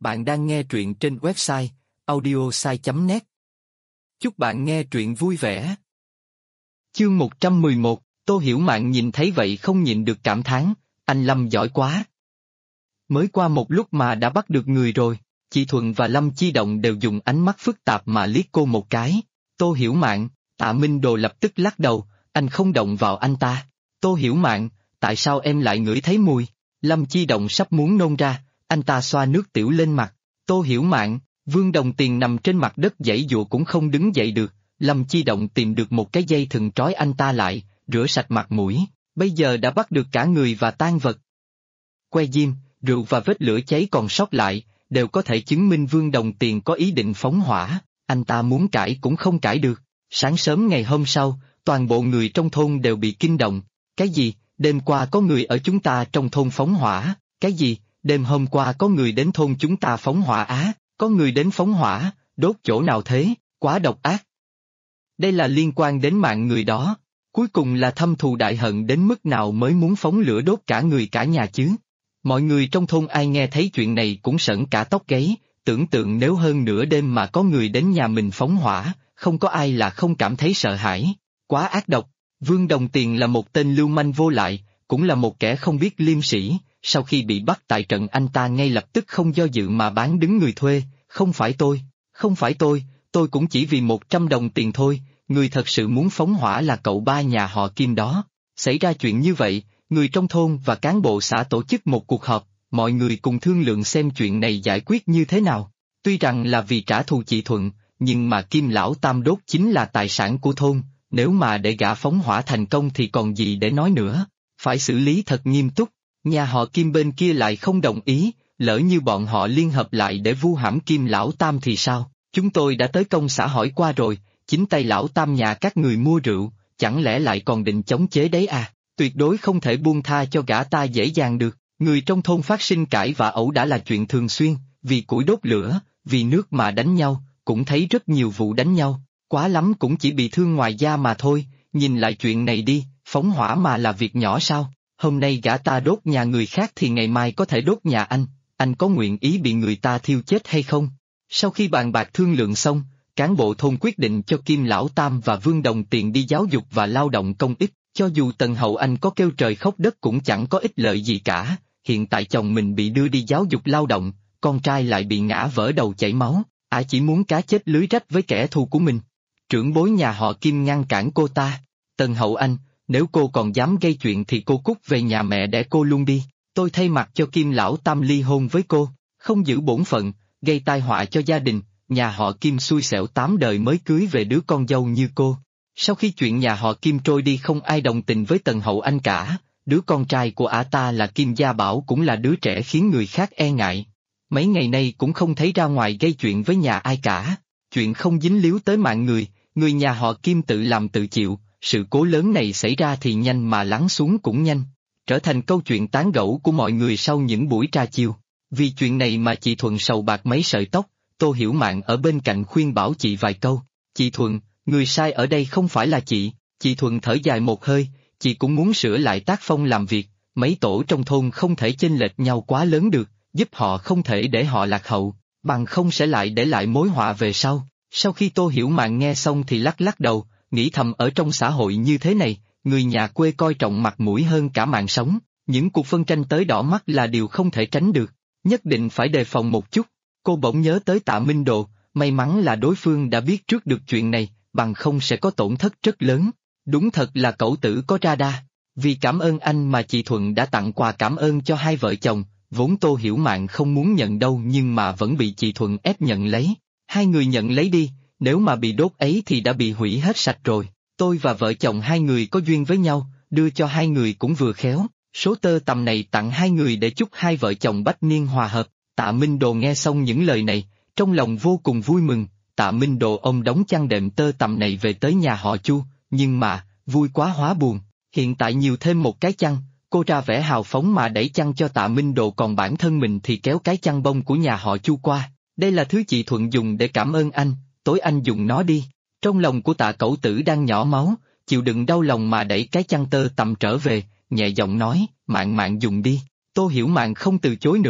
Bạn đang nghe truyện trên website audiosai.net. Chúc bạn nghe truyện vui vẻ. Chương 111, Tô Hiểu Mạn nhìn thấy vậy không nhịn được cảm thán, anh Lâm giỏi quá. Mới qua một lúc mà đã bắt được người rồi, chị Thuận và Lâm Chi Động đều dùng ánh mắt phức tạp mà liếc cô một cái. Tô Hiểu Mạn, Tạ Minh Đồ lập tức lắc đầu, anh không động vào anh ta. Tô Hiểu Mạn, tại sao em lại ngửi thấy mùi? Lâm Chi Động sắp muốn nôn ra, anh ta xoa nước tiểu lên mặt. Tô Hiểu Mạn, Vương Đồng Tiền nằm trên mặt đất giãy giụa cũng không đứng dậy được. Lâm Chi Động tìm được một cái dây thừng trói anh ta lại, rửa sạch mặt mũi, bây giờ đã bắt được cả người và tang vật. Que diêm, rượu và vết lửa cháy còn sót lại, đều có thể chứng minh Vương Đồng Tiền có ý định phóng hỏa, anh ta muốn cãi cũng không cãi được. Sáng sớm ngày hôm sau, toàn bộ người trong thôn đều bị kinh động. Cái gì, đêm qua có người ở chúng ta trong thôn phóng hỏa? Cái gì, đêm hôm qua có người đến thôn chúng ta phóng hỏa á? Có người đến phóng hỏa, đốt chỗ nào thế? Quá độc ác. Đây là liên quan đến mạng người đó. Cuối cùng là thâm thù đại hận đến mức nào mới muốn phóng lửa đốt cả người cả nhà chứ? Mọi người trong thôn ai nghe thấy chuyện này cũng sởn cả tóc gáy, tưởng tượng nếu hơn nửa đêm mà có người đến nhà mình phóng hỏa, không có ai là không cảm thấy sợ hãi. Quá ác độc. Vương Đồng Tiền là một tên lưu manh vô lại, cũng là một kẻ không biết liêm sĩ, sau khi bị bắt tại trận anh ta ngay lập tức không do dự mà bán đứng người thuê. Không phải tôi cũng chỉ vì 100 đồng tiền thôi. Người thật sự muốn phóng hỏa là cậu ba nhà họ Kim đó. Xảy ra chuyện như vậy, người trong thôn và cán bộ xã tổ chức một cuộc họp, mọi người cùng thương lượng xem chuyện này giải quyết như thế nào. Tuy rằng là vì trả thù chị Thuận, nhưng mà Kim Lão Tam đốt chính là tài sản của thôn, nếu mà để gã phóng hỏa thành công thì còn gì để nói nữa, phải xử lý thật nghiêm túc. Nhà họ Kim bên kia lại không đồng ý, lỡ như bọn họ liên hợp lại để vu hãm Kim Lão Tam thì sao? Chúng tôi đã tới công xã hỏi qua rồi, chính tay Lão Tam nhà các người mua rượu, chẳng lẽ lại còn định chống chế đấy à? Tuyệt đối không thể buông tha cho gã ta dễ dàng được. Người trong thôn phát sinh cãi và ẩu đã là chuyện thường xuyên, vì củi đốt lửa, vì nước mà đánh nhau, cũng thấy rất nhiều vụ đánh nhau, quá lắm cũng chỉ bị thương ngoài da mà thôi. Nhìn lại chuyện này đi, phóng hỏa mà là việc nhỏ sao? Hôm nay gã ta đốt nhà người khác thì ngày mai có thể đốt nhà anh có nguyện ý bị người ta thiêu chết hay không? Sau khi bàn bạc thương lượng xong, cán bộ thôn quyết định cho Kim Lão Tam và Vương Đồng Tiền đi giáo dục và lao động công ích, cho dù Tần Hậu Anh có kêu trời khóc đất cũng chẳng có ích lợi gì cả. Hiện tại chồng mình bị đưa đi giáo dục lao động, con trai lại bị ngã vỡ đầu chảy máu, chỉ muốn cá chết lưới rách với kẻ thù của mình. Trưởng bối nhà họ Kim ngăn cản cô ta. Tần Hậu Anh, nếu cô còn dám gây chuyện thì cô cút về nhà mẹ đẻ cô luôn đi. Tôi thay mặt cho Kim Lão Tam ly hôn với cô, không giữ bổn phận, gây tai họa cho gia đình, nhà họ Kim xui xẻo 8 đời mới cưới về đứa con dâu như cô. Sau khi chuyện nhà họ Kim trôi đi không ai đồng tình với Tần Hậu Anh cả, đứa con trai của ả ta là Kim Gia Bảo cũng là đứa trẻ khiến người khác e ngại. Mấy ngày nay cũng không thấy ra ngoài gây chuyện với nhà ai cả, chuyện không dính líu tới mạng người nhà họ Kim tự làm tự chịu, sự cố lớn này xảy ra thì nhanh mà lắng xuống cũng nhanh, trở thành câu chuyện tán gẫu của mọi người sau những buổi trà chiều. Vì chuyện này mà chị Thuận sầu bạc mấy sợi tóc, Tô Hiểu Mạn ở bên cạnh khuyên bảo chị vài câu. Chị Thuận, người sai ở đây không phải là chị. Chị Thuận thở dài một hơi, chị cũng muốn sửa lại tác phong làm việc, mấy tổ trong thôn không thể chênh lệch nhau quá lớn được, giúp họ không thể để họ lạc hậu, bằng không sẽ lại để lại mối họa về sau. Sau khi Tô Hiểu Mạn nghe xong thì lắc lắc đầu, nghĩ thầm ở trong xã hội như thế này, người nhà quê coi trọng mặt mũi hơn cả mạng sống, những cuộc phân tranh tới đỏ mắt là điều không thể tránh được, nhất định phải đề phòng một chút. Cô bỗng nhớ tới Tạ Minh Đồ, may mắn là đối phương đã biết trước được chuyện này, bằng không sẽ có tổn thất rất lớn. Đúng thật là cẩu tử có radar. Vì cảm ơn anh mà chị Thuận đã tặng quà cảm ơn cho hai vợ chồng, vốn Tô Hiểu Mạn không muốn nhận đâu nhưng mà vẫn bị chị Thuận ép nhận lấy. Hai người nhận lấy đi, nếu mà bị đốt ấy thì đã bị hủy hết sạch rồi. Tôi và vợ chồng hai người có duyên với nhau, đưa cho hai người cũng vừa khéo. Số tơ tằm này tặng hai người để chúc hai vợ chồng bách niên hòa hợp. Tạ Minh Đồ nghe xong những lời này, trong lòng vô cùng vui mừng. Tạ Minh Đồ ông đóng chăn đệm tơ tằm này về tới nhà họ Chu, nhưng mà, vui quá hóa buồn, hiện tại nhiều thêm một cái chăn, cô ra vẻ hào phóng mà đẩy chăn cho Tạ Minh Đồ còn bản thân mình thì kéo cái chăn bông của nhà họ Chu qua. Đây là thứ chị Thuận dùng để cảm ơn anh, tối anh dùng nó đi. Trong lòng của Tạ cẩu tử đang nhỏ máu, chịu đựng đau lòng mà đẩy cái chăn tơ tằm trở về, nhẹ giọng nói, Mạn Mạn dùng đi. Tô Hiểu Mạn không từ chối nữa,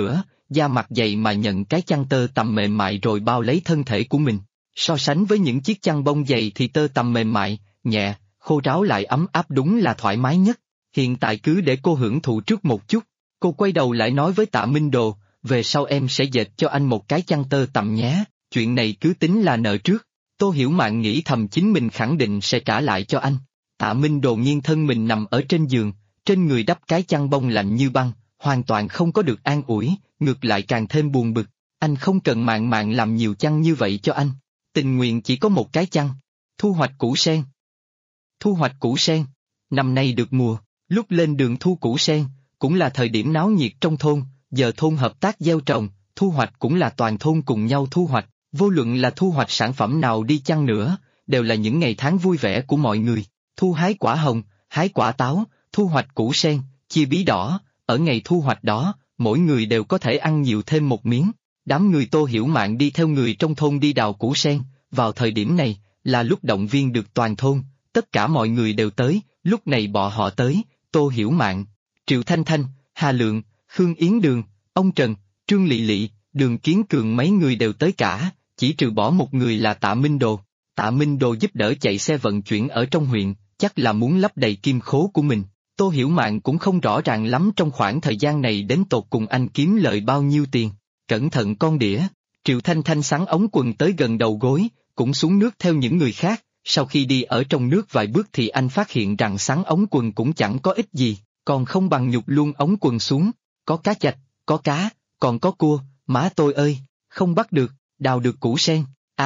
da mặt dày mà nhận cái chăn tơ tằm mềm mại rồi bao lấy thân thể của mình. So sánh với những chiếc chăn bông dày thì tơ tằm mềm mại, nhẹ, khô ráo lại ấm áp đúng là thoải mái nhất. Hiện tại cứ để cô hưởng thụ trước một chút. Cô quay đầu lại nói với Tạ Minh Đồ, về sau em sẽ dệt cho anh một cái chăn tơ tằm nhé, chuyện này cứ tính là nợ trước. Tô Hiểu Mạn nghĩ thầm chính mình khẳng định sẽ trả lại cho anh. Tạ Minh Đồ nghiêng thân mình nằm ở trên giường, trên người đắp cái chăn bông lạnh như băng, hoàn toàn không có được an ủi, ngược lại càng thêm buồn bực. Anh không cần Mạn Mạn làm nhiều chăn như vậy cho anh. Tình nguyện chỉ có một cái chăn. Thu hoạch củ sen. Thu hoạch củ sen. Năm nay được mùa, lúc lên đường thu củ sen, cũng là thời điểm náo nhiệt trong thôn, giờ thôn hợp tác gieo trồng, thu hoạch cũng là toàn thôn cùng nhau thu hoạch, vô luận là thu hoạch sản phẩm nào đi chăng nữa, đều là những ngày tháng vui vẻ của mọi người. Thu hái quả hồng, hái quả táo, thu hoạch củ sen, chia bí đỏ, ở ngày thu hoạch đó, mỗi người đều có thể ăn nhiều thêm một miếng. Đám người Tô Hiểu Mạn đi theo người trong thôn đi đào củ sen, vào thời điểm này, là lúc động viên được toàn thôn, tất cả mọi người đều tới, lúc này bọn họ tới, Tô Hiểu Mạn, Triệu Thanh Thanh, Hà Lượng, Khương Yến Đường, ông Trần, Trương Lị Lị, Đường Kiến Cường mấy người đều tới cả, chỉ trừ bỏ một người là Tạ Minh Đồ. Tạ Minh Đồ giúp đỡ chạy xe vận chuyển ở trong huyện, chắc là muốn lấp đầy kim khố của mình. Tô Hiểu Mạn cũng không rõ ràng lắm trong khoảng thời gian này đến tột cùng anh kiếm lợi bao nhiêu tiền. Cẩn thận con đĩa, Triệu Thanh Thanh xắn ống quần tới gần đầu gối, cũng xuống nước theo những người khác, sau khi đi ở trong nước vài bước thì anh phát hiện rằng xắn ống quần cũng chẳng có ích gì, còn không bằng nhục luôn ống quần xuống, có cá chạch, có cá, còn có cua, má tôi ơi, không bắt được, đào được củ sen,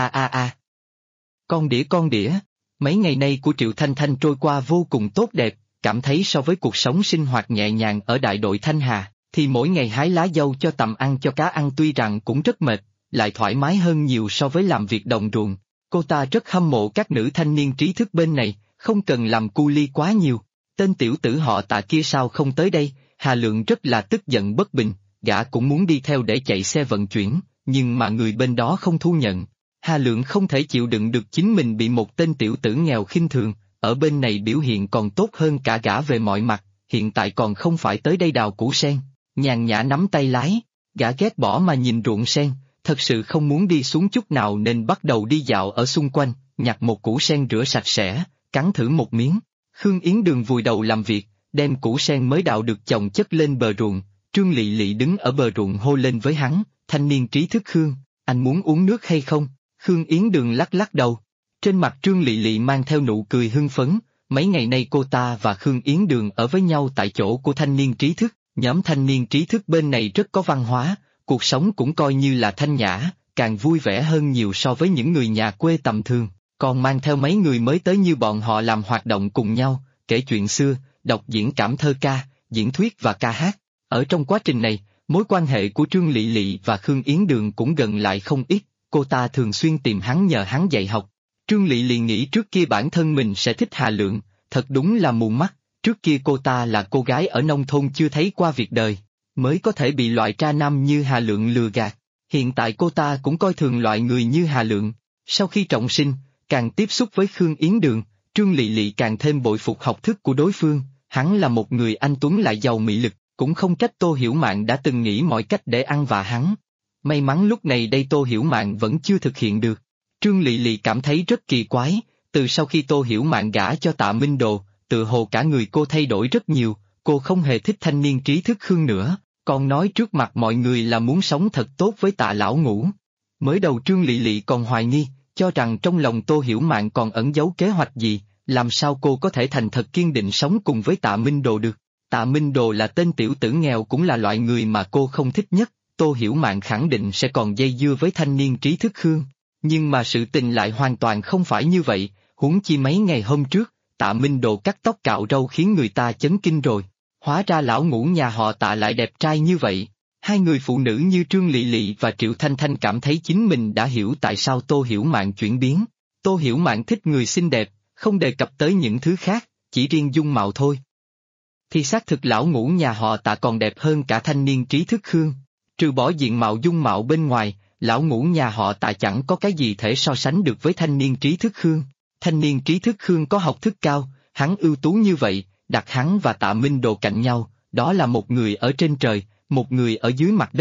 Con đĩa, mấy ngày nay của Triệu Thanh Thanh trôi qua vô cùng tốt đẹp, cảm thấy so với cuộc sống sinh hoạt nhẹ nhàng ở đại đội Thanh Hà, thì mỗi ngày hái lá dâu cho tằm ăn cho cá ăn tuy rằng cũng rất mệt, lại thoải mái hơn nhiều so với làm việc đồng ruộng. Cô ta rất hâm mộ các nữ thanh niên trí thức bên này, không cần làm cu li quá nhiều. Tên tiểu tử họ Tạ kia sao không tới đây? Hà Lượng rất là tức giận bất bình, gã cũng muốn đi theo để chạy xe vận chuyển, nhưng mà người bên đó không thu nhận. Hà Lượng không thể chịu đựng được chính mình bị một tên tiểu tử nghèo khinh thường, ở bên này biểu hiện còn tốt hơn cả gã về mọi mặt, hiện tại còn không phải tới đây đào củ sen, nhàn nhã nắm tay lái, gã ghét bỏ mà nhìn ruộng sen, thật sự không muốn đi xuống chút nào nên bắt đầu đi dạo ở xung quanh, nhặt một củ sen rửa sạch sẽ, cắn thử một miếng. Khương Yến Đường vùi đầu làm việc, đem củ sen mới đào được chồng chất lên bờ ruộng, Trương Lị Lị đứng ở bờ ruộng hô lên với hắn, thanh niên trí thức Khương, anh muốn uống nước hay không? Khương Yến Đường lắc lắc đầu. Trên mặt Trương Lị Lị mang theo nụ cười hưng phấn, mấy ngày nay cô ta và Khương Yến Đường ở với nhau tại chỗ của thanh niên trí thức, nhóm thanh niên trí thức bên này rất có văn hóa, cuộc sống cũng coi như là thanh nhã, càng vui vẻ hơn nhiều so với những người nhà quê tầm thường, còn mang theo mấy người mới tới như bọn họ làm hoạt động cùng nhau, kể chuyện xưa, đọc diễn cảm thơ ca, diễn thuyết và ca hát. Ở trong quá trình này, mối quan hệ của Trương Lị Lị và Khương Yến Đường cũng gần lại không ít, cô ta thường xuyên tìm hắn nhờ hắn dạy học. Trương Lị Lị nghĩ trước kia bản thân mình sẽ thích Hà Lượng, thật đúng là mù mắt, trước kia cô ta là cô gái ở nông thôn chưa thấy qua việc đời, mới có thể bị loại tra nam như Hà Lượng lừa gạt. Hiện tại cô ta cũng coi thường loại người như Hà Lượng. Sau khi trọng sinh, càng tiếp xúc với Khương Yến Đường, Trương Lị Lị càng thêm bội phục học thức của đối phương, hắn là một người anh tuấn lại giàu mị lực, cũng không trách Tô Hiểu Mạn đã từng nghĩ mọi cách để ăn vạ hắn. May mắn lúc này đây Tô Hiểu Mạn vẫn chưa thực hiện được. Trương Lị Lị cảm thấy rất kỳ quái, từ sau khi Tô Hiểu Mạn gả cho Tạ Minh Đồ, tự hồ cả người cô thay đổi rất nhiều, cô không hề thích thanh niên trí thức Khương nữa, còn nói trước mặt mọi người là muốn sống thật tốt với Tạ lão ngũ. Mới đầu Trương Lị Lị còn hoài nghi, cho rằng trong lòng Tô Hiểu Mạn còn ẩn giấu kế hoạch gì, làm sao cô có thể thành thật kiên định sống cùng với Tạ Minh Đồ được. Tạ Minh Đồ là tên tiểu tử nghèo cũng là loại người mà cô không thích nhất, Tô Hiểu Mạn khẳng định sẽ còn dây dưa với thanh niên trí thức Khương. Nhưng mà sự tình lại hoàn toàn không phải như vậy, huống chi mấy ngày hôm trước, Tạ Minh Đồ cắt tóc cạo râu khiến người ta chấn kinh rồi. Hóa ra lão ngũ nhà họ Tạ lại đẹp trai như vậy. Hai người phụ nữ như Trương Lị Lị và Triệu Thanh Thanh cảm thấy chính mình đã hiểu tại sao Tô Hiểu Mạn chuyển biến. Tô Hiểu Mạn thích người xinh đẹp, không đề cập tới những thứ khác, chỉ riêng dung mạo thôi. Thì xác thực lão ngũ nhà họ Tạ còn đẹp hơn cả thanh niên trí thức Khương. Trừ bỏ diện mạo dung mạo bên ngoài, lão ngũ nhà họ Tạ chẳng có cái gì thể so sánh được với thanh niên trí thức Khương. Thanh niên trí thức Khương có học thức cao, hắn ưu tú như vậy, đặt hắn và Tạ Minh Đồ cạnh nhau, đó là một người ở trên trời, một người ở dưới mặt đất.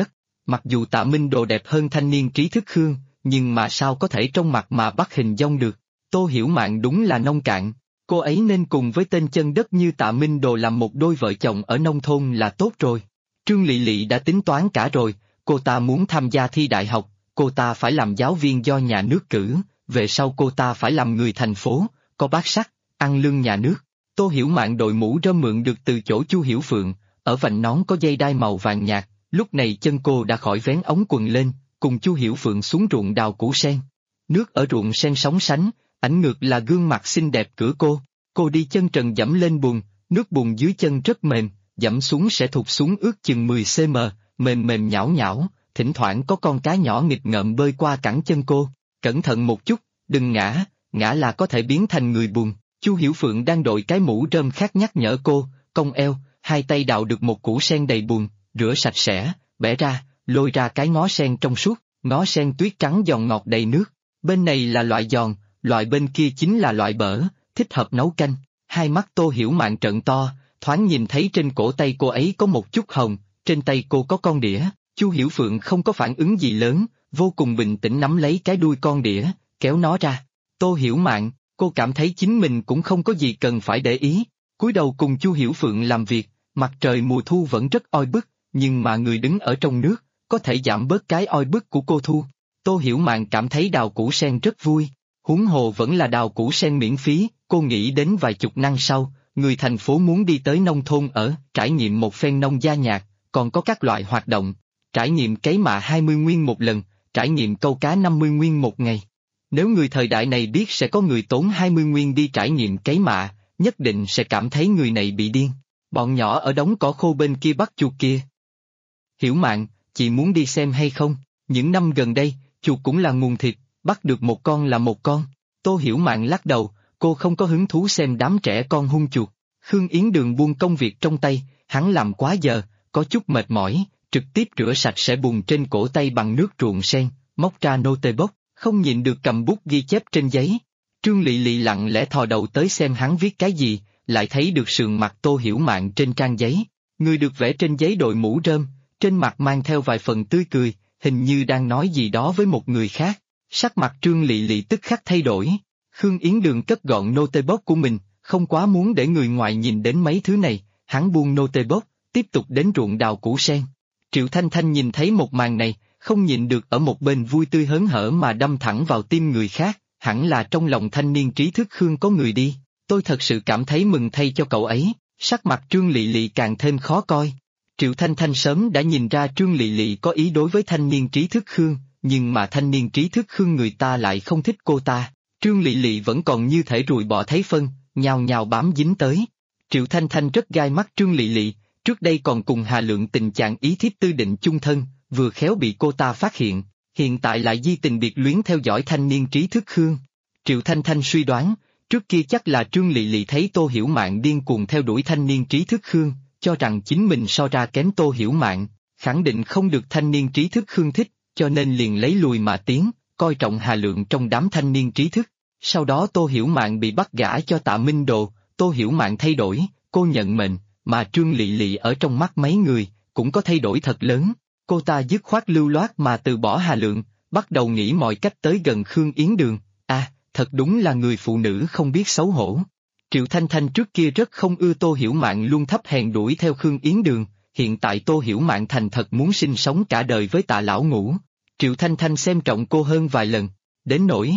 Mặc dù Tạ Minh Đồ đẹp hơn thanh niên trí thức Khương, nhưng mà sao có thể trong mặt mà bắt hình dong được. Tô Hiểu Mạn đúng là nông cạn, cô ấy nên cùng với tên chân đất như Tạ Minh Đồ làm một đôi vợ chồng ở nông thôn là tốt rồi. Trương Lệ Lệ đã tính toán cả rồi, cô ta muốn tham gia thi đại học, cô ta phải làm giáo viên do nhà nước cử, về sau cô ta phải làm người thành phố, có bát sắc, ăn lương nhà nước. Tô Hiểu Mạn đội mũ rơm mượn được từ chỗ Chu Hiểu Phượng, ở vành nón có dây đai màu vàng nhạt, lúc này chân cô đã khỏi vén ống quần lên, cùng Chu Hiểu Phượng xuống ruộng đào củ sen. Nước ở ruộng sen sóng sánh, ảnh ngược là gương mặt xinh đẹp của cô đi chân trần dẫm lên bùn, nước bùn dưới chân rất mềm, dẫm xuống sẽ thụt xuống ước chừng 10 cm, mềm mềm nhão nhão, thỉnh thoảng có con cá nhỏ nghịch ngợm bơi qua cẳng chân cô, cẩn thận một chút, đừng ngã, ngã là có thể biến thành người bùn. Chu Hiểu Phượng đang đội cái mũ rơm khác nhắc nhở cô, cong eo, hai tay đào được một củ sen đầy bùn, rửa sạch sẽ, bẻ ra, lôi ra cái ngó sen trong suốt, ngó sen tuyết trắng giòn ngọt đầy nước, bên này là loại giòn, loại bên kia chính là loại bở, thích hợp nấu canh. Hai mắt Tô Hiểu Mạn trợn to, thoáng nhìn thấy trên cổ tay cô ấy có một chút hồng, trên tay cô có con đĩa. Chu Hiểu Phượng không có phản ứng gì lớn, vô cùng bình tĩnh nắm lấy cái đuôi con đĩa, kéo nó ra. Tô Hiểu Mạn, cô cảm thấy chính mình cũng không có gì cần phải để ý, cúi đầu cùng Chu Hiểu Phượng làm việc, mặt trời mùa thu vẫn rất oi bức, nhưng mà người đứng ở trong nước, có thể giảm bớt cái oi bức của cô thu. Tô Hiểu Mạn cảm thấy đào củ sen rất vui, huống hồ vẫn là đào củ sen miễn phí, cô nghĩ đến vài chục năm sau, người thành phố muốn đi tới nông thôn ở, trải nghiệm một phen nông gia nhạc, còn có các loại hoạt động, trải nghiệm cấy mạ 20 nguyên một lần, trải nghiệm câu cá 50 nguyên một ngày. Nếu người thời đại này biết sẽ có người tốn 20 nguyên đi trải nghiệm cấy mạ, nhất định sẽ cảm thấy người này bị điên. Bọn nhỏ ở đống cỏ khô bên kia bắt chuột kia. Hiểu Mạn, chị muốn đi xem hay không? Những năm gần đây, chuột cũng là nguồn thịt, bắt được một con là một con. Tô Hiểu Mạn lắc đầu, cô không có hứng thú xem đám trẻ con hung chuột. Khương Yến Đường buông công việc trong tay, hắn làm quá giờ, có chút mệt mỏi, trực tiếp rửa sạch sẽ bùn trên cổ tay bằng nước ruộng sen, móc ra notebook, không nhịn được cầm bút ghi chép trên giấy. Trương Lệ Lệ lặng lẽ thò đầu tới xem hắn viết cái gì, lại thấy được sườn mặt Tô Hiểu Mạn trên trang giấy. Người được vẽ trên giấy đội mũ rơm, trên mặt mang theo vài phần tươi cười, hình như đang nói gì đó với một người khác. Sắc mặt Trương Lệ Lệ tức khắc thay đổi. Khương Yến Đường cất gọn notebook của mình, không quá muốn để người ngoài nhìn đến mấy thứ này, hắn buông notebook, tiếp tục đến ruộng đào củ sen. Triệu Thanh Thanh nhìn thấy một màn này, không nhịn được ở một bên vui tươi hớn hở mà đâm thẳng vào tim người khác, hẳn là trong lòng thanh niên trí thức Khương có người đi, tôi thật sự cảm thấy mừng thay cho cậu ấy, sắc mặt Trương Lệ Lệ càng thêm khó coi. Triệu Thanh Thanh sớm đã nhìn ra Trương Lệ Lệ có ý đối với thanh niên trí thức Khương, nhưng mà thanh niên trí thức Khương người ta lại không thích cô ta. Trương Lệ Lệ vẫn còn như thể ruồi bọ thấy phân, nhào nhào bám dính tới. Triệu Thanh Thanh rất gai mắt Trương Lệ Lệ, trước đây còn cùng Hà Lượng tình trạng ý thiếp tư định chung thân, vừa khéo bị cô ta phát hiện, hiện tại lại di tình biệt luyến theo dõi thanh niên trí thức Khương. Triệu Thanh Thanh suy đoán, trước kia chắc là Trương Lệ Lệ thấy Tô Hiểu Mạn điên cuồng theo đuổi thanh niên trí thức Khương, cho rằng chính mình so ra kém Tô Hiểu Mạn, khẳng định không được thanh niên trí thức Khương thích, cho nên liền lấy lùi mà tiến, coi trọng Hà Lượng trong đám thanh niên trí thức. Sau đó Tô Hiểu Mạn bị bắt gả cho Tạ Minh Đồ, Tô Hiểu Mạn thay đổi, cô nhận mệnh, mà Trương Lệ Lệ ở trong mắt mấy người, cũng có thay đổi thật lớn. Cô ta dứt khoát lưu loát mà từ bỏ Hà Lượng, bắt đầu nghĩ mọi cách tới gần Khương Yến Đường. Thật đúng là người phụ nữ không biết xấu hổ. Triệu Thanh Thanh trước kia rất không ưa Tô Hiểu Mạn luôn thấp hèn đuổi theo Khương Yến Đường, hiện tại Tô Hiểu Mạn thành thật muốn sinh sống cả đời với Tạ lão ngũ. Triệu Thanh Thanh xem trọng cô hơn vài lần, đến nỗi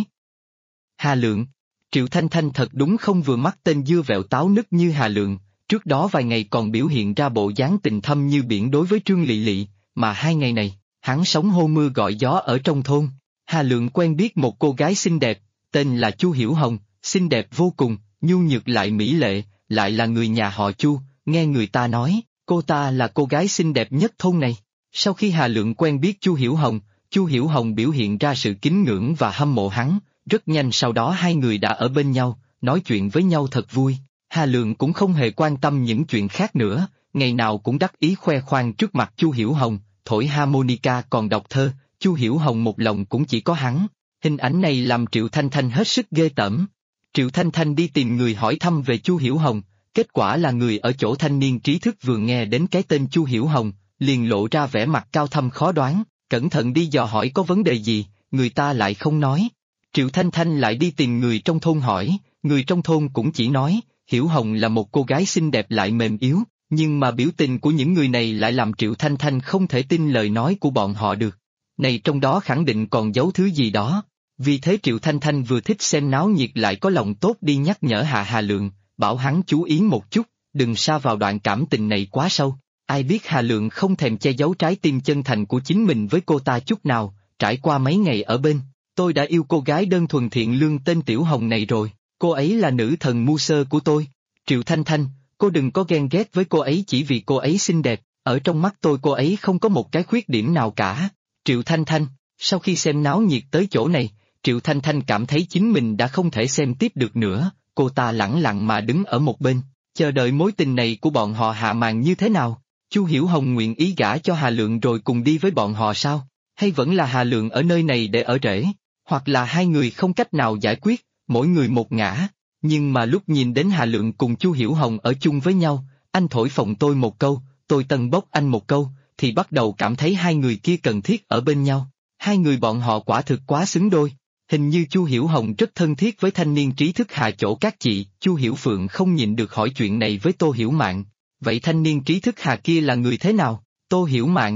Hà Lượng. Triệu Thanh Thanh thật đúng không vừa mắt tên dưa vẹo táo nứt như Hà Lượng, trước đó vài ngày còn biểu hiện ra bộ dáng tình thâm như biển đối với Trương Lệ Lệ, mà 2 ngày này, hắn sống hô mưa gọi gió ở trong thôn. Hà Lượng quen biết một cô gái xinh đẹp, tên là Chu Hiểu Hồng, xinh đẹp vô cùng, nhu nhược lại mỹ lệ, lại là người nhà họ Chu, nghe người ta nói, cô ta là cô gái xinh đẹp nhất thôn này. Sau khi Hà Lượng quen biết Chu Hiểu Hồng biểu hiện ra sự kính ngưỡng và hâm mộ hắn, rất nhanh sau đó hai người đã ở bên nhau, nói chuyện với nhau thật vui. Hà Lượng cũng không hề quan tâm những chuyện khác nữa, ngày nào cũng đắc ý khoe khoang trước mặt Chu Hiểu Hồng, thổi harmonica còn đọc thơ, Chu Hiểu Hồng một lòng cũng chỉ có hắn. Hình ảnh này làm Triệu Thanh Thanh hết sức ghê tởm. Triệu Thanh Thanh đi tìm người hỏi thăm về Chu Hiểu Hồng, kết quả là người ở chỗ thanh niên trí thức vừa nghe đến cái tên Chu Hiểu Hồng, liền lộ ra vẻ mặt cao thâm khó đoán, cẩn thận đi dò hỏi có vấn đề gì, người ta lại không nói. Triệu Thanh Thanh lại đi tìm người trong thôn hỏi, người trong thôn cũng chỉ nói, Hiểu Hồng là một cô gái xinh đẹp lại mềm yếu, nhưng mà biểu tình của những người này lại làm Triệu Thanh Thanh không thể tin lời nói của bọn họ được. Này trong đó khẳng định còn giấu thứ gì đó. Vì thế Triệu Thanh Thanh vừa thích xem náo nhiệt lại có lòng tốt đi nhắc nhở Hà Lượng, bảo hắn chú ý một chút, đừng sa vào đoạn cảm tình này quá sâu. Ai biết Hà Lượng không thèm che giấu trái tim chân thành của chính mình với cô ta chút nào, trải qua mấy ngày ở bên, tôi đã yêu cô gái đơn thuần thiện lương tên Tiểu Hồng này rồi, cô ấy là nữ thần mưu sơ của tôi. Triệu Thanh Thanh, cô đừng có ghen ghét với cô ấy chỉ vì cô ấy xinh đẹp, ở trong mắt tôi cô ấy không có một cái khuyết điểm nào cả. Triệu Thanh Thanh, sau khi xem náo nhiệt tới chỗ này, Triệu Thanh Thanh cảm thấy chính mình đã không thể xem tiếp được nữa, cô ta lẳng lặng mà đứng ở một bên, chờ đợi mối tình này của bọn họ hạ màn như thế nào. Chu Hiểu Hồng nguyện ý gả cho Hà Lượng rồi cùng đi với bọn họ sao? Hay vẫn là Hà Lượng ở nơi này để ở rễ? Hoặc là hai người không cách nào giải quyết, mỗi người một ngã? Nhưng mà lúc nhìn đến Hà Lượng cùng Chu Hiểu Hồng ở chung với nhau, anh thổi phồng tôi một câu, tôi tân bốc anh một câu, thì bắt đầu cảm thấy hai người kia cần thiết ở bên nhau. Hai người bọn họ quả thực quá xứng đôi. Hình như Chu Hiểu Hồng rất thân thiết với thanh niên trí thức Hà Chỗ các chị. Chu Hiểu Phượng không nhịn được hỏi chuyện này với Tô Hiểu Mạn. Vậy thanh niên trí thức Hà kia là người thế nào? Tô Hiểu Mạn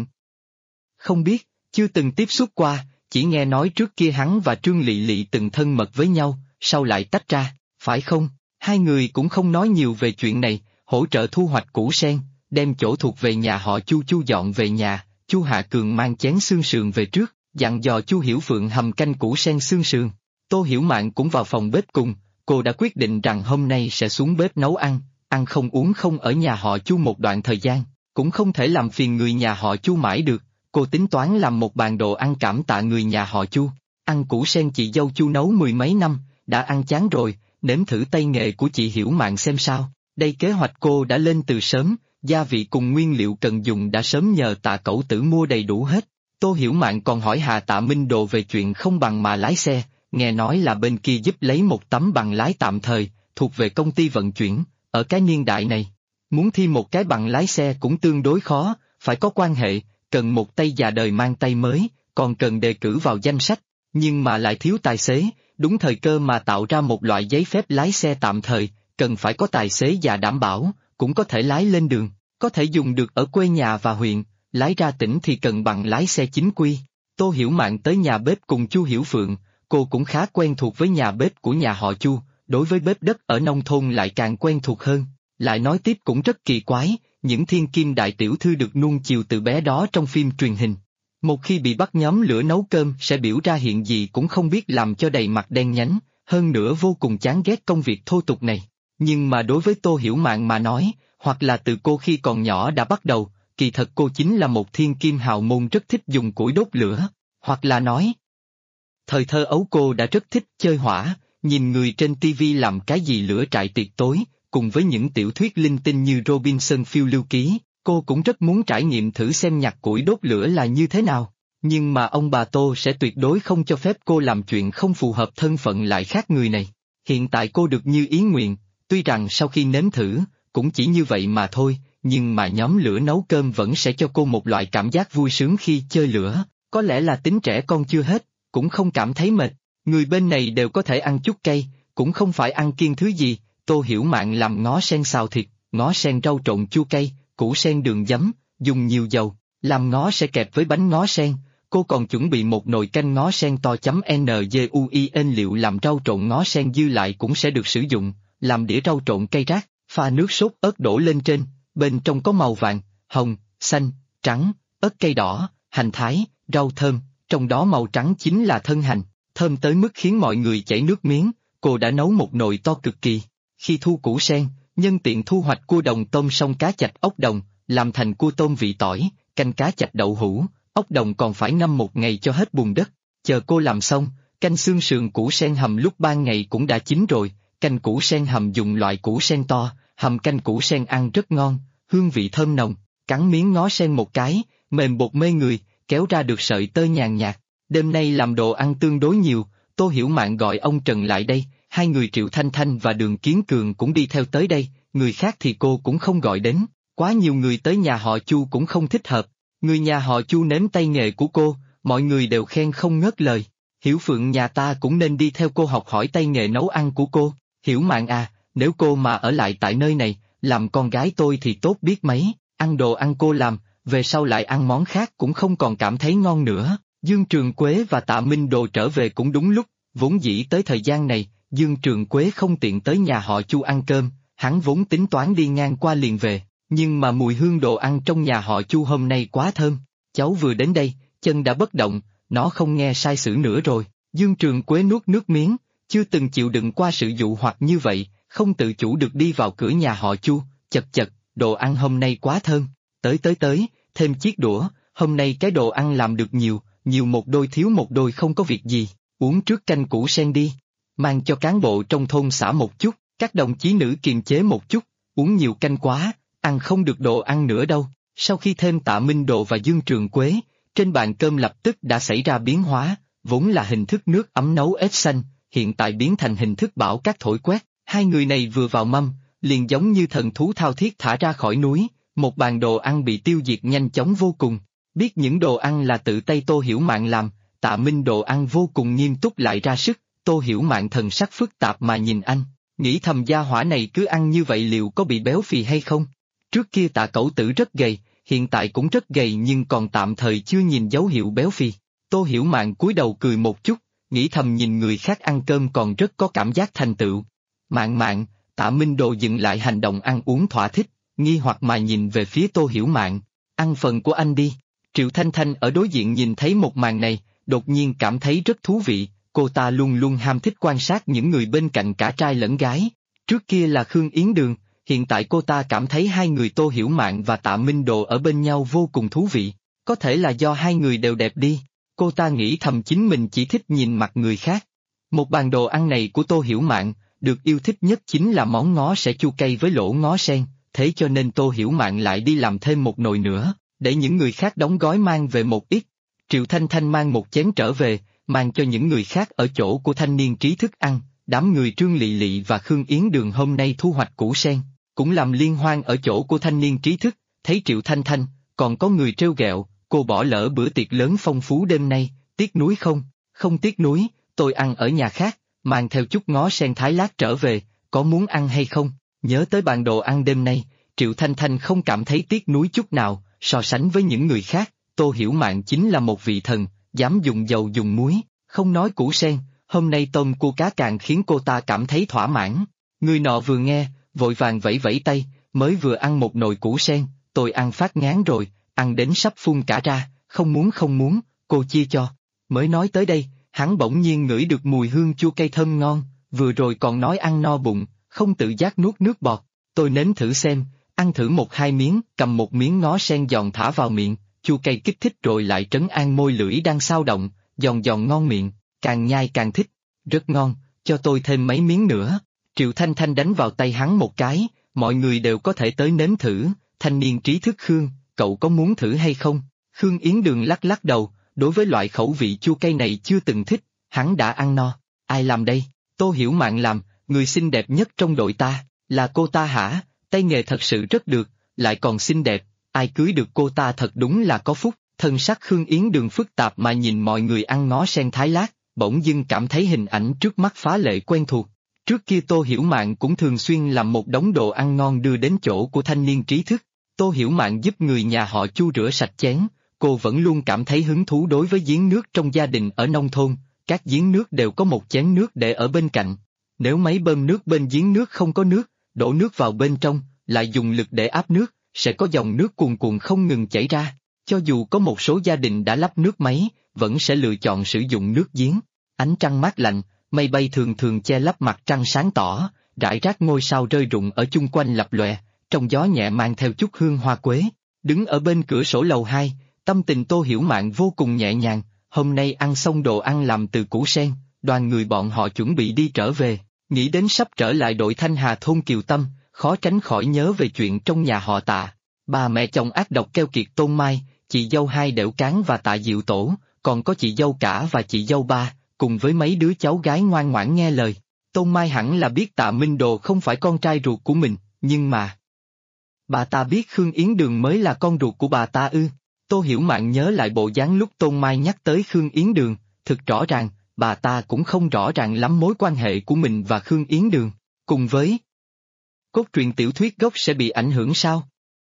không biết, chưa từng tiếp xúc qua, chỉ nghe nói trước kia hắn và Trương Lị Lị từng thân mật với nhau, sau lại tách ra, phải không? Hai người cũng không nói nhiều về chuyện này, hỗ trợ thu hoạch củ sen, đem chỗ thuộc về nhà họ Chu dọn về nhà. Chu Hạ Cường mang chén xương sườn về trước, dặn dò Chu Hiểu Phượng hầm canh củ sen xương sườn. Tô Hiểu Mạn cũng vào phòng bếp cùng, cô đã quyết định rằng hôm nay sẽ xuống bếp nấu ăn, ăn không uống không ở nhà họ Chu một đoạn thời gian, cũng không thể làm phiền người nhà họ Chu mãi được. Cô tính toán làm một bàn đồ ăn cảm tạ người nhà họ Chu. Ăn củ sen chị dâu Chu nấu mười mấy năm, đã ăn chán rồi, nếm thử tay nghề của chị Hiểu Mạn xem sao. Đây kế hoạch cô đã lên từ sớm, gia vị cùng nguyên liệu cần dùng đã sớm nhờ Tạ Cẩu Tử mua đầy đủ hết. Tô Hiểu Mạn còn hỏi Hà Tạ Minh Đồ về chuyện không bằng mà lái xe, nghe nói là bên kia giúp lấy một tấm bằng lái tạm thời, thuộc về công ty vận chuyển. Ở cái niên đại này, muốn thi một cái bằng lái xe cũng tương đối khó, phải có quan hệ, cần một tay già đời mang tay mới, còn cần đề cử vào danh sách, nhưng mà lại thiếu tài xế, đúng thời cơ mà tạo ra một loại giấy phép lái xe tạm thời, cần phải có tài xế già đảm bảo, cũng có thể lái lên đường, có thể dùng được ở quê nhà và huyện, lái ra tỉnh thì cần bằng lái xe chính quy. Tô Hiểu Mạn tới nhà bếp cùng Chu Hiểu Phượng, cô cũng khá quen thuộc với nhà bếp của nhà họ Chu, đối với bếp đất ở nông thôn lại càng quen thuộc hơn. Lại nói tiếp cũng rất kỳ quái, những thiên kim đại tiểu thư được nuông chiều từ bé đó trong phim truyền hình. Một khi bị bắt nhóm lửa nấu cơm sẽ biểu ra hiện gì cũng không biết làm cho đầy mặt đen nhánh, hơn nữa vô cùng chán ghét công việc thô tục này. Nhưng mà đối với Tô Hiểu Mạn mà nói, hoặc là từ cô khi còn nhỏ đã bắt đầu, kỳ thật cô chính là một thiên kim hào môn rất thích dùng củi đốt lửa, hoặc là nói, thời thơ ấu cô đã rất thích chơi hỏa, nhìn người trên TV làm cái gì lửa trại tiệc tối, cùng với những tiểu thuyết linh tinh như Robinson phiêu lưu ký, cô cũng rất muốn trải nghiệm thử xem nhặt củi đốt lửa là như thế nào. Nhưng mà ông bà Tô sẽ tuyệt đối không cho phép cô làm chuyện không phù hợp thân phận lại khác người này. Hiện tại cô được như ý nguyện, tuy rằng sau khi nếm thử, cũng chỉ như vậy mà thôi, nhưng mà nhóm lửa nấu cơm vẫn sẽ cho cô một loại cảm giác vui sướng khi chơi lửa, có lẽ là tính trẻ con chưa hết, cũng không cảm thấy mệt. Người bên này đều có thể ăn chút cay, cũng không phải ăn kiêng thứ gì. Tô Hiểu Mạn làm ngó sen xào thịt, ngó sen rau trộn chua cay, củ sen đường giấm, dùng nhiều dầu, làm ngó sẽ kẹp với bánh ngó sen. Cô còn chuẩn bị một nồi canh ngó sen to chấm NGUIN, liệu làm rau trộn ngó sen dư lại cũng sẽ được sử dụng, làm đĩa rau trộn cay rác, pha nước sốt ớt đổ lên trên, bên trong có màu vàng, hồng, xanh, trắng, ớt cay đỏ, hành thái, rau thơm, trong đó màu trắng chính là thân hành, thơm tới mức khiến mọi người chảy nước miếng. Cô đã nấu một nồi to cực kỳ. Khi thu củ sen, nhân tiện thu hoạch cua đồng tôm sông cá chạch ốc đồng, làm thành cua tôm vị tỏi, canh cá chạch đậu hũ, ốc đồng còn phải ngâm một ngày cho hết bùn đất. Chờ cô làm xong, canh xương sườn củ sen hầm lúc ban ngày cũng đã chín rồi, canh củ sen hầm dùng loại củ sen to, hầm canh củ sen ăn rất ngon, hương vị thơm nồng, cắn miếng ngó sen một cái, mềm bột mê người, kéo ra được sợi tơ nhàn nhạt. Đêm nay làm đồ ăn tương đối nhiều, Tô Hiểu Mạn gọi ông Trần lại đây, hai người Triệu Thanh Thanh và Đường Kiến Cường cũng đi theo tới đây, người khác thì cô cũng không gọi đến, quá nhiều người tới nhà họ Chu cũng không thích hợp, Người nhà họ Chu nếm tay nghề của cô, mọi người đều khen không ngớt lời. Hiểu Phượng nhà ta cũng nên đi theo cô học hỏi tay nghề nấu ăn của cô. Hiểu Mạn à, nếu cô mà ở lại tại nơi này, làm con gái tôi thì tốt biết mấy, ăn đồ ăn cô làm, về sau lại ăn món khác cũng không còn cảm thấy ngon nữa. Dương Trường Quế và Tạ Minh Đồ trở về cũng đúng lúc, vốn dĩ tới thời gian này, Dương Trường Quế không tiện tới nhà họ Chu ăn cơm, hắn vốn tính toán đi ngang qua liền về, nhưng mà mùi hương đồ ăn trong nhà họ Chu hôm nay quá thơm, cháu vừa đến đây, chân đã bất động, nó không nghe sai sử nữa rồi. Dương Trường Quế nuốt nước miếng, chưa từng chịu đựng qua sự dụ hoặc như vậy, không tự chủ được đi vào cửa nhà họ Chu, chật chật, đồ ăn hôm nay quá thơm, tới, thêm chiếc đũa, hôm nay cái đồ ăn làm được nhiều, nhiều một đôi thiếu một đôi không có việc gì, uống trước canh củ sen đi, mang cho cán bộ trong thôn xã một chút, các đồng chí nữ kiềm chế một chút, uống nhiều canh quá, ăn không được đồ ăn nữa đâu. Sau khi thêm Tạ Minh Độ và Dương Trường Quế, trên bàn cơm lập tức đã xảy ra biến hóa, vốn là hình thức nước ấm nấu ếch xanh, hiện tại biến thành hình thức bão cát thổi quét, hai người này vừa vào mâm, liền giống như thần thú thao thiết thả ra khỏi núi, một bàn đồ ăn bị tiêu diệt nhanh chóng vô cùng. Biết những đồ ăn là tự tay Tô Hiểu Mạn làm, Tạ Minh Độ ăn vô cùng nghiêm túc lại ra sức, Tô Hiểu Mạn thần sắc phức tạp mà nhìn anh, nghĩ thầm gia hỏa này cứ ăn như vậy liệu có bị béo phì hay không? Trước kia Tạ Cẩu Tử rất gầy, hiện tại cũng rất gầy nhưng còn tạm thời chưa nhìn dấu hiệu béo phì. Tô Hiểu Mạn cúi đầu cười một chút, nghĩ thầm nhìn người khác ăn cơm còn rất có cảm giác thành tựu. Mạn, Tạ Minh Độ dừng lại hành động ăn uống thỏa thích, nghi hoặc mà nhìn về phía Tô Hiểu Mạn, ăn phần của anh đi. Triệu Thanh Thanh ở đối diện nhìn thấy một màn này, đột nhiên cảm thấy rất thú vị, cô ta luôn luôn ham thích quan sát những người bên cạnh cả trai lẫn gái. Trước kia là Khương Yến Đường, hiện tại cô ta cảm thấy hai người Tô Hiểu Mạn và Tạ Minh Độ ở bên nhau vô cùng thú vị, có thể là do hai người đều đẹp đi, cô ta nghĩ thầm chính mình chỉ thích nhìn mặt người khác. Một bàn đồ ăn này của Tô Hiểu Mạn, được yêu thích nhất chính là món ngó sẻ chua cay với lỗ ngó sen, thế cho nên Tô Hiểu Mạn lại đi làm thêm một nồi nữa, để những người khác đóng gói mang về một ít. Triệu Thanh Thanh mang một chén trở về, mang cho những người khác ở chỗ của thanh niên trí thức ăn, đám người Trương Lị Lị và Khương Yến Đường hôm nay thu hoạch củ sen, cũng làm liên hoan ở chỗ của thanh niên trí thức, thấy Triệu Thanh Thanh, còn có người trêu ghẹo, cô bỏ lỡ bữa tiệc lớn phong phú đêm nay, tiếc nuối không? Không tiếc nuối, tôi ăn ở nhà khác, mang theo chút ngó sen thái lát trở về, có muốn ăn hay không? Nhớ tới bàn đồ ăn đêm nay, Triệu Thanh Thanh không cảm thấy tiếc nuối chút nào, so sánh với những người khác, Tô Hiểu Mạn chính là một vị thần, dám dùng dầu dùng muối, không nói củ sen, hôm nay tôm cua cá càng khiến cô ta cảm thấy thỏa mãn. Người nọ vừa nghe, vội vàng vẫy vẫy tay, mới vừa ăn một nồi củ sen, tôi ăn phát ngán rồi, ăn đến sắp phun cả ra, không muốn, cô chia cho. Mới nói tới đây, hắn bỗng nhiên ngửi được mùi hương chua cay thơm ngon, vừa rồi còn nói ăn no bụng, không tự giác nuốt nước bọt, tôi nếm thử xem, ăn thử một hai miếng, cầm một miếng ngó sen giòn thả vào miệng, chua cay kích thích rồi lại trấn an môi lưỡi đang xao động, giòn giòn ngon miệng, càng nhai càng thích, rất ngon, cho tôi thêm mấy miếng nữa. Triệu Thanh Thanh đánh vào tay hắn một cái, mọi người đều có thể tới nếm thử, thanh niên trí thức Khương, cậu có muốn thử hay không? Khương Yến Đường lắc lắc đầu, đối với loại khẩu vị chua cay này chưa từng thích, hắn đã ăn no. Ai làm đây? Tô Hiểu Mạn làm, người xinh đẹp nhất trong đội ta, là cô ta hả? Tay nghề thật sự rất được, lại còn xinh đẹp, ai cưới được cô ta thật đúng là có phúc. Thân sắc Khương Yến Đường phức tạp mà nhìn mọi người ăn ngó sen thái lát, bỗng dưng cảm thấy hình ảnh trước mắt phá lệ quen thuộc. Trước kia Tô Hiểu Mạn cũng thường xuyên làm một đống đồ ăn ngon đưa đến chỗ của thanh niên trí thức. Tô Hiểu Mạn giúp người nhà họ Chu rửa sạch chén, cô vẫn luôn cảm thấy hứng thú đối với giếng nước trong gia đình ở nông thôn, các giếng nước đều có một chén nước để ở bên cạnh. Nếu máy bơm nước bên giếng nước không có nước, đổ nước vào bên trong, lại dùng lực để áp nước, sẽ có dòng nước cuồn cuộn không ngừng chảy ra. Cho dù có một số gia đình đã lắp nước máy, vẫn sẽ lựa chọn sử dụng nước giếng. Ánh trăng mát lạnh, mây bay thường thường che lấp mặt trăng sáng tỏ, rải rác ngôi sao rơi rụng ở chung quanh lập lòe, trong gió nhẹ mang theo chút hương hoa quế. Đứng ở bên cửa sổ lầu 2, tâm tình Tô Hiểu Mạn vô cùng nhẹ nhàng, hôm nay ăn xong đồ ăn làm từ củ sen, đoàn người bọn họ chuẩn bị đi trở về, nghĩ đến sắp trở lại đội Thanh Hà thôn Kiều Tâm, khó tránh khỏi nhớ về chuyện trong nhà họ Tạ. Bà mẹ chồng ác độc keo kiệt Tôn Mai, chị dâu hai Đẻo Cán và Tạ Diệu Tổ, còn có chị dâu cả và chị dâu ba, cùng với mấy đứa cháu gái ngoan ngoãn nghe lời. Tôn Mai hẳn là biết Tạ Minh Đồ không phải con trai ruột của mình, nhưng mà bà ta biết Khương Yến Đường mới là con ruột của bà ta ư? Tô Hiểu Mạn nhớ lại bộ dáng lúc Tôn Mai nhắc tới Khương Yến Đường, thực rõ ràng, bà ta cũng không rõ ràng lắm mối quan hệ của mình và Khương Yến Đường, cùng với cốt truyện tiểu thuyết gốc sẽ bị ảnh hưởng sao?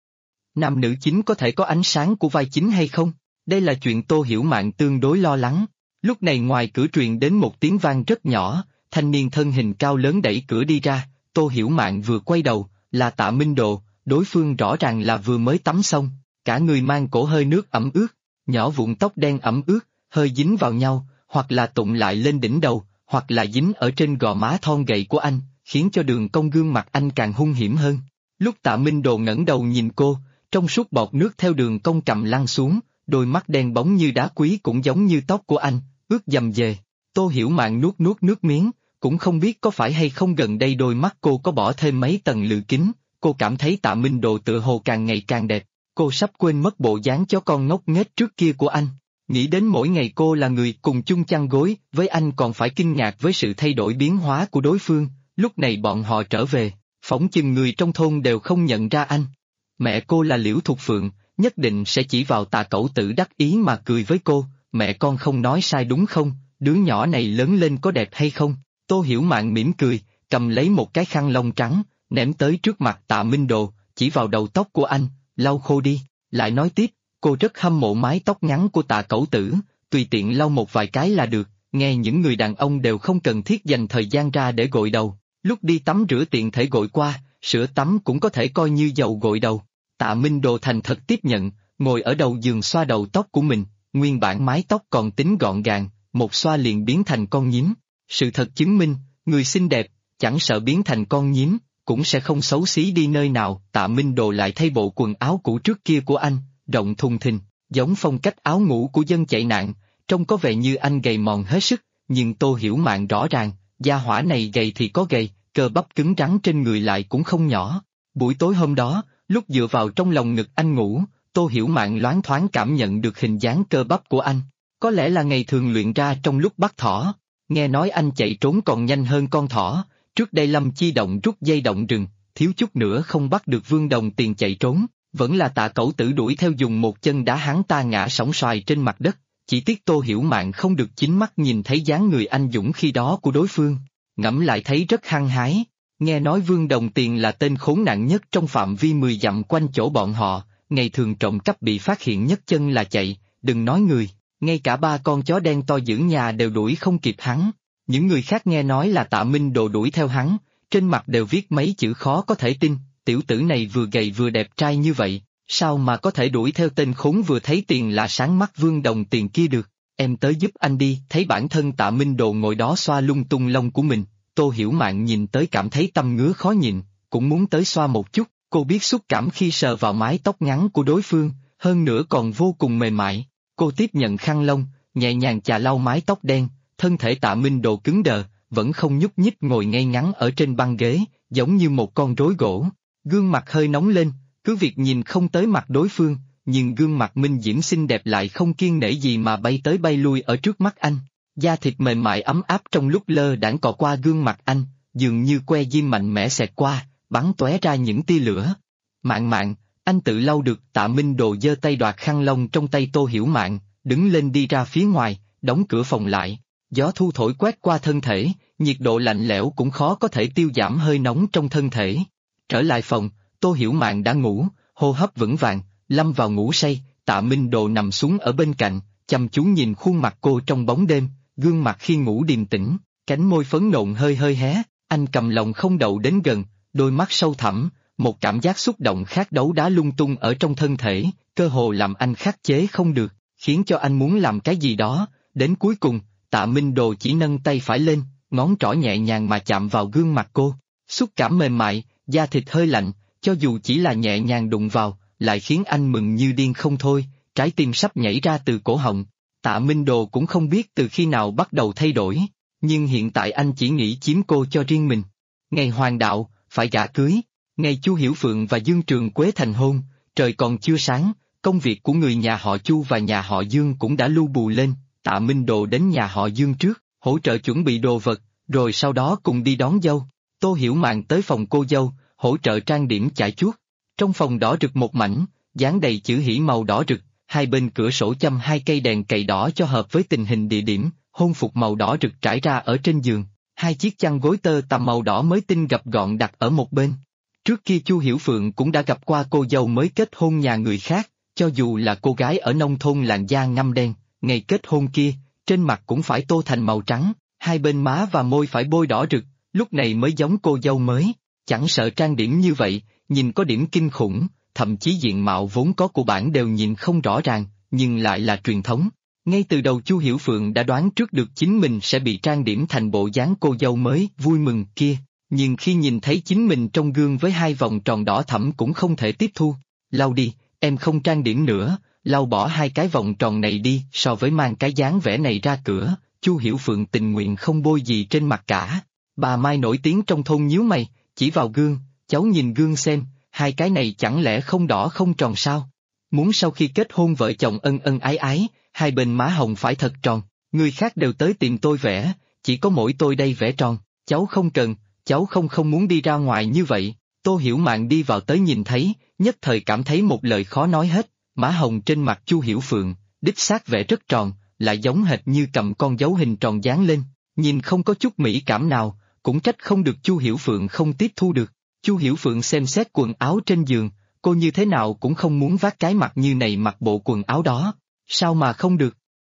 Nam nữ chính có thể có ánh sáng của vai chính hay không? Đây là chuyện Tô Hiểu Mạn tương đối lo lắng. Lúc này ngoài cửa truyền đến một tiếng vang rất nhỏ, thanh niên thân hình cao lớn đẩy cửa đi ra, Tô Hiểu Mạn vừa quay đầu, là Tạ Minh Đồ, đối phương rõ ràng là vừa mới tắm xong, cả người mang cổ hơi nước ẩm ướt, nhỏ vụn tóc đen ẩm ướt, hơi dính vào nhau, hoặc là tụng lại lên đỉnh đầu, hoặc là dính ở trên gò má thon gầy của anh, khiến cho đường cong gương mặt anh càng hung hiểm hơn. Lúc Tạ Minh Đồ ngẩng đầu nhìn cô, trong suốt bọt nước theo đường cong cằm lăn xuống, đôi mắt đen bóng như đá quý cũng giống như tóc của anh, ướt dầm dề. Tô Hiểu Mạn nuốt nuốt nước miếng, cũng không biết có phải hay không gần đây đôi mắt cô có bỏ thêm mấy tầng lự kính, cô cảm thấy Tạ Minh Đồ tựa hồ càng ngày càng đẹp, cô sắp quên mất bộ dáng chó con ngốc nghếch trước kia của anh. Nghĩ đến mỗi ngày cô là người cùng chung chăn gối với anh còn phải kinh ngạc với sự thay đổi biến hóa của đối phương, lúc này bọn họ trở về, phỏng chừng người trong thôn đều không nhận ra anh. Mẹ cô là Liễu Thục Phượng, nhất định sẽ chỉ vào Tạ Cẩu Tử đắc ý mà cười với cô, mẹ con không nói sai đúng không, đứa nhỏ này lớn lên có đẹp hay không? Tô Hiểu Mạn mỉm cười, cầm lấy một cái khăn lông trắng, ném tới trước mặt Tạ Minh Đồ, chỉ vào đầu tóc của anh, lau khô đi, lại nói tiếp, cô rất hâm mộ mái tóc ngắn của Tạ Cẩu Tử, tùy tiện lau một vài cái là được, nghe những người đàn ông đều không cần thiết dành thời gian ra để gội đầu, lúc đi tắm rửa tiện thể gội qua, sữa tắm cũng có thể coi như dầu gội đầu. Tạ Minh Đồ thành thật tiếp nhận, ngồi ở đầu giường xoa đầu tóc của mình, nguyên bản mái tóc còn tính gọn gàng, một xoa liền biến thành con nhím. Sự thật chứng minh, người xinh đẹp, chẳng sợ biến thành con nhím, cũng sẽ không xấu xí đi nơi nào. Tạ Minh Đồ lại thay bộ quần áo cũ trước kia của anh, rộng thùng thình, giống phong cách áo ngủ của dân chạy nạn, trông có vẻ như anh gầy mòn hết sức, nhưng Tô Hiểu Mạn rõ ràng, gia hỏa này gầy thì có gầy, cơ bắp cứng rắn trên người lại cũng không nhỏ. Buổi tối hôm đó, lúc dựa vào trong lòng ngực anh ngủ, Tô Hiểu Mạn loáng thoáng cảm nhận được hình dáng cơ bắp của anh, có lẽ là ngày thường luyện ra trong lúc bắt thỏ. Nghe nói anh chạy trốn còn nhanh hơn con thỏ, trước đây Lâm Chi Động rút dây động rừng, thiếu chút nữa không bắt được Vương Đồng Tiền chạy trốn, vẫn là Tạ Cẩu Tử đuổi theo dùng một chân đá hắn ta ngã sóng xoài trên mặt đất, chỉ tiếc Tô Hiểu Mạn không được chính mắt nhìn thấy dáng người anh dũng khi đó của đối phương, ngẫm lại thấy rất hăng hái. Nghe nói Vương Đồng Tiền là tên khốn nạn nhất trong phạm vi 10 dặm quanh chỗ bọn họ, ngày thường trộm cắp bị phát hiện nhất chân là chạy, đừng nói người, ngay cả ba con chó đen to giữ nhà đều đuổi không kịp hắn. Những người khác nghe nói là Tạ Minh Đồ đuổi theo hắn, trên mặt đều viết mấy chữ khó có thể tin, tiểu tử này vừa gầy vừa đẹp trai như vậy, sao mà có thể đuổi theo tên khốn vừa thấy tiền là sáng mắt Vương Đồng Tiền kia được, em tới giúp anh đi. Thấy bản thân Tạ Minh Đồ ngồi đó xoa lung tung lông của mình, Tô Hiểu Mạn nhìn tới cảm thấy tâm ngứa khó nhịn, cũng muốn tới xoa một chút, cô biết xúc cảm khi sờ vào mái tóc ngắn của đối phương, hơn nữa còn vô cùng mềm mại. Cô tiếp nhận khăn lông, nhẹ nhàng chà lau mái tóc đen, thân thể Tạ Minh Đồ cứng đờ, vẫn không nhúc nhích ngồi ngay ngắn ở trên băng ghế, giống như một con rối gỗ. Gương mặt hơi nóng lên, cứ việc nhìn không tới mặt đối phương, nhưng gương mặt minh diễm xinh đẹp lại không kiêng nể gì mà bay tới bay lui ở trước mắt anh. Da thịt mềm mại ấm áp trong lúc lơ đãng cọ qua gương mặt anh, dường như que diêm mạnh mẽ xẹt qua, bắn tóe ra những tia lửa. Mạn Mạn, anh tự lau được. Tạ Minh Đồ giơ tay đoạt khăn lông trong tay Tô Hiểu Mạn, đứng lên đi ra phía ngoài, đóng cửa phòng lại. Gió thu thổi quét qua thân thể, nhiệt độ lạnh lẽo cũng khó có thể tiêu giảm hơi nóng trong thân thể. Trở lại phòng, Tô Hiểu Mạn đã ngủ, hô hấp vững vàng, lâm vào ngủ say. Tạ Minh Đồ nằm xuống ở bên cạnh, chăm chú nhìn khuôn mặt cô trong bóng đêm, gương mặt khi ngủ điềm tĩnh, cánh môi phấn nộn hơi hơi hé, anh cầm lòng không đậu đến gần, đôi mắt sâu thẳm, một cảm giác xúc động khác đấu đá lung tung ở trong thân thể, cơ hồ làm anh khắc chế không được, khiến cho anh muốn làm cái gì đó. Đến cuối cùng, Tạ Minh Đồ chỉ nâng tay phải lên, ngón trỏ nhẹ nhàng mà chạm vào gương mặt cô, xúc cảm mềm mại, da thịt hơi lạnh, cho dù chỉ là nhẹ nhàng đụng vào, lại khiến anh mừng như điên không thôi, trái tim sắp nhảy ra từ cổ họng. Tạ Minh Đồ cũng không biết từ khi nào bắt đầu thay đổi, nhưng hiện tại anh chỉ nghĩ chiếm cô cho riêng mình. Ngày hoàng đạo, phải gả cưới, ngày Chu Hiểu Phượng và Dương Trường Quế thành hôn, trời còn chưa sáng, công việc của người nhà họ Chu và nhà họ Dương cũng đã lu bù lên. Tạ Minh Đồ đến nhà họ Dương trước, hỗ trợ chuẩn bị đồ vật, rồi sau đó cùng đi đón dâu. Tô Hiểu Mạn tới phòng cô dâu, hỗ trợ trang điểm chải chuốt. Trong phòng đỏ rực một mảnh, dán đầy chữ hỷ màu đỏ rực, hai bên cửa sổ châm hai cây đèn cầy đỏ cho hợp với tình hình địa điểm, hôn phục màu đỏ rực trải ra ở trên giường, hai chiếc chăn gối tơ tằm màu đỏ mới tinh gập gọn đặt ở một bên. Trước kia Chu Hiểu Phượng cũng đã gặp qua cô dâu mới kết hôn nhà người khác, cho dù là cô gái ở nông thôn làn da ngăm đen, ngày kết hôn kia, trên mặt cũng phải tô thành màu trắng, hai bên má và môi phải bôi đỏ rực, lúc này mới giống cô dâu mới, chẳng sợ trang điểm như vậy, nhìn có điểm kinh khủng, thậm chí diện mạo vốn có của bản đều nhìn không rõ ràng, nhưng lại là truyền thống. Ngay từ đầu Chu Hiểu Phượng đã đoán trước được chính mình sẽ bị trang điểm thành bộ dáng cô dâu mới vui mừng kia, nhưng khi nhìn thấy chính mình trong gương với hai vòng tròn đỏ thẫm cũng không thể tiếp thu. Lau đi, em không trang điểm nữa, lau bỏ hai cái vòng tròn này đi. So với mang cái dáng vẻ này ra cửa, Chu Hiểu Phượng tình nguyện không bôi gì trên mặt cả. Bà Mai nổi tiếng trong thôn nhíu mày, chỉ vào gương, cháu nhìn gương xem, hai cái này chẳng lẽ không đỏ không tròn sao? Muốn sau khi kết hôn vợ chồng ân ân ái ái, hai bên má hồng phải thật tròn, người khác đều tới tìm tôi vẽ, chỉ có mỗi tôi đây vẽ tròn, cháu không cần, cháu không muốn đi ra ngoài như vậy. Tô Hiểu Mạn đi vào tới nhìn thấy, nhất thời cảm thấy một lời khó nói hết, má hồng trên mặt Chu Hiểu Phượng, đích xác vẽ rất tròn, lại giống hệt như cầm con dấu hình tròn dán lên, nhìn không có chút mỹ cảm nào, cũng trách không được Chu Hiểu Phượng không tiếp thu được. Chu Hiểu Phượng xem xét quần áo trên giường, cô như thế nào cũng không muốn vác cái mặt như này mặc bộ quần áo đó, sao mà không được?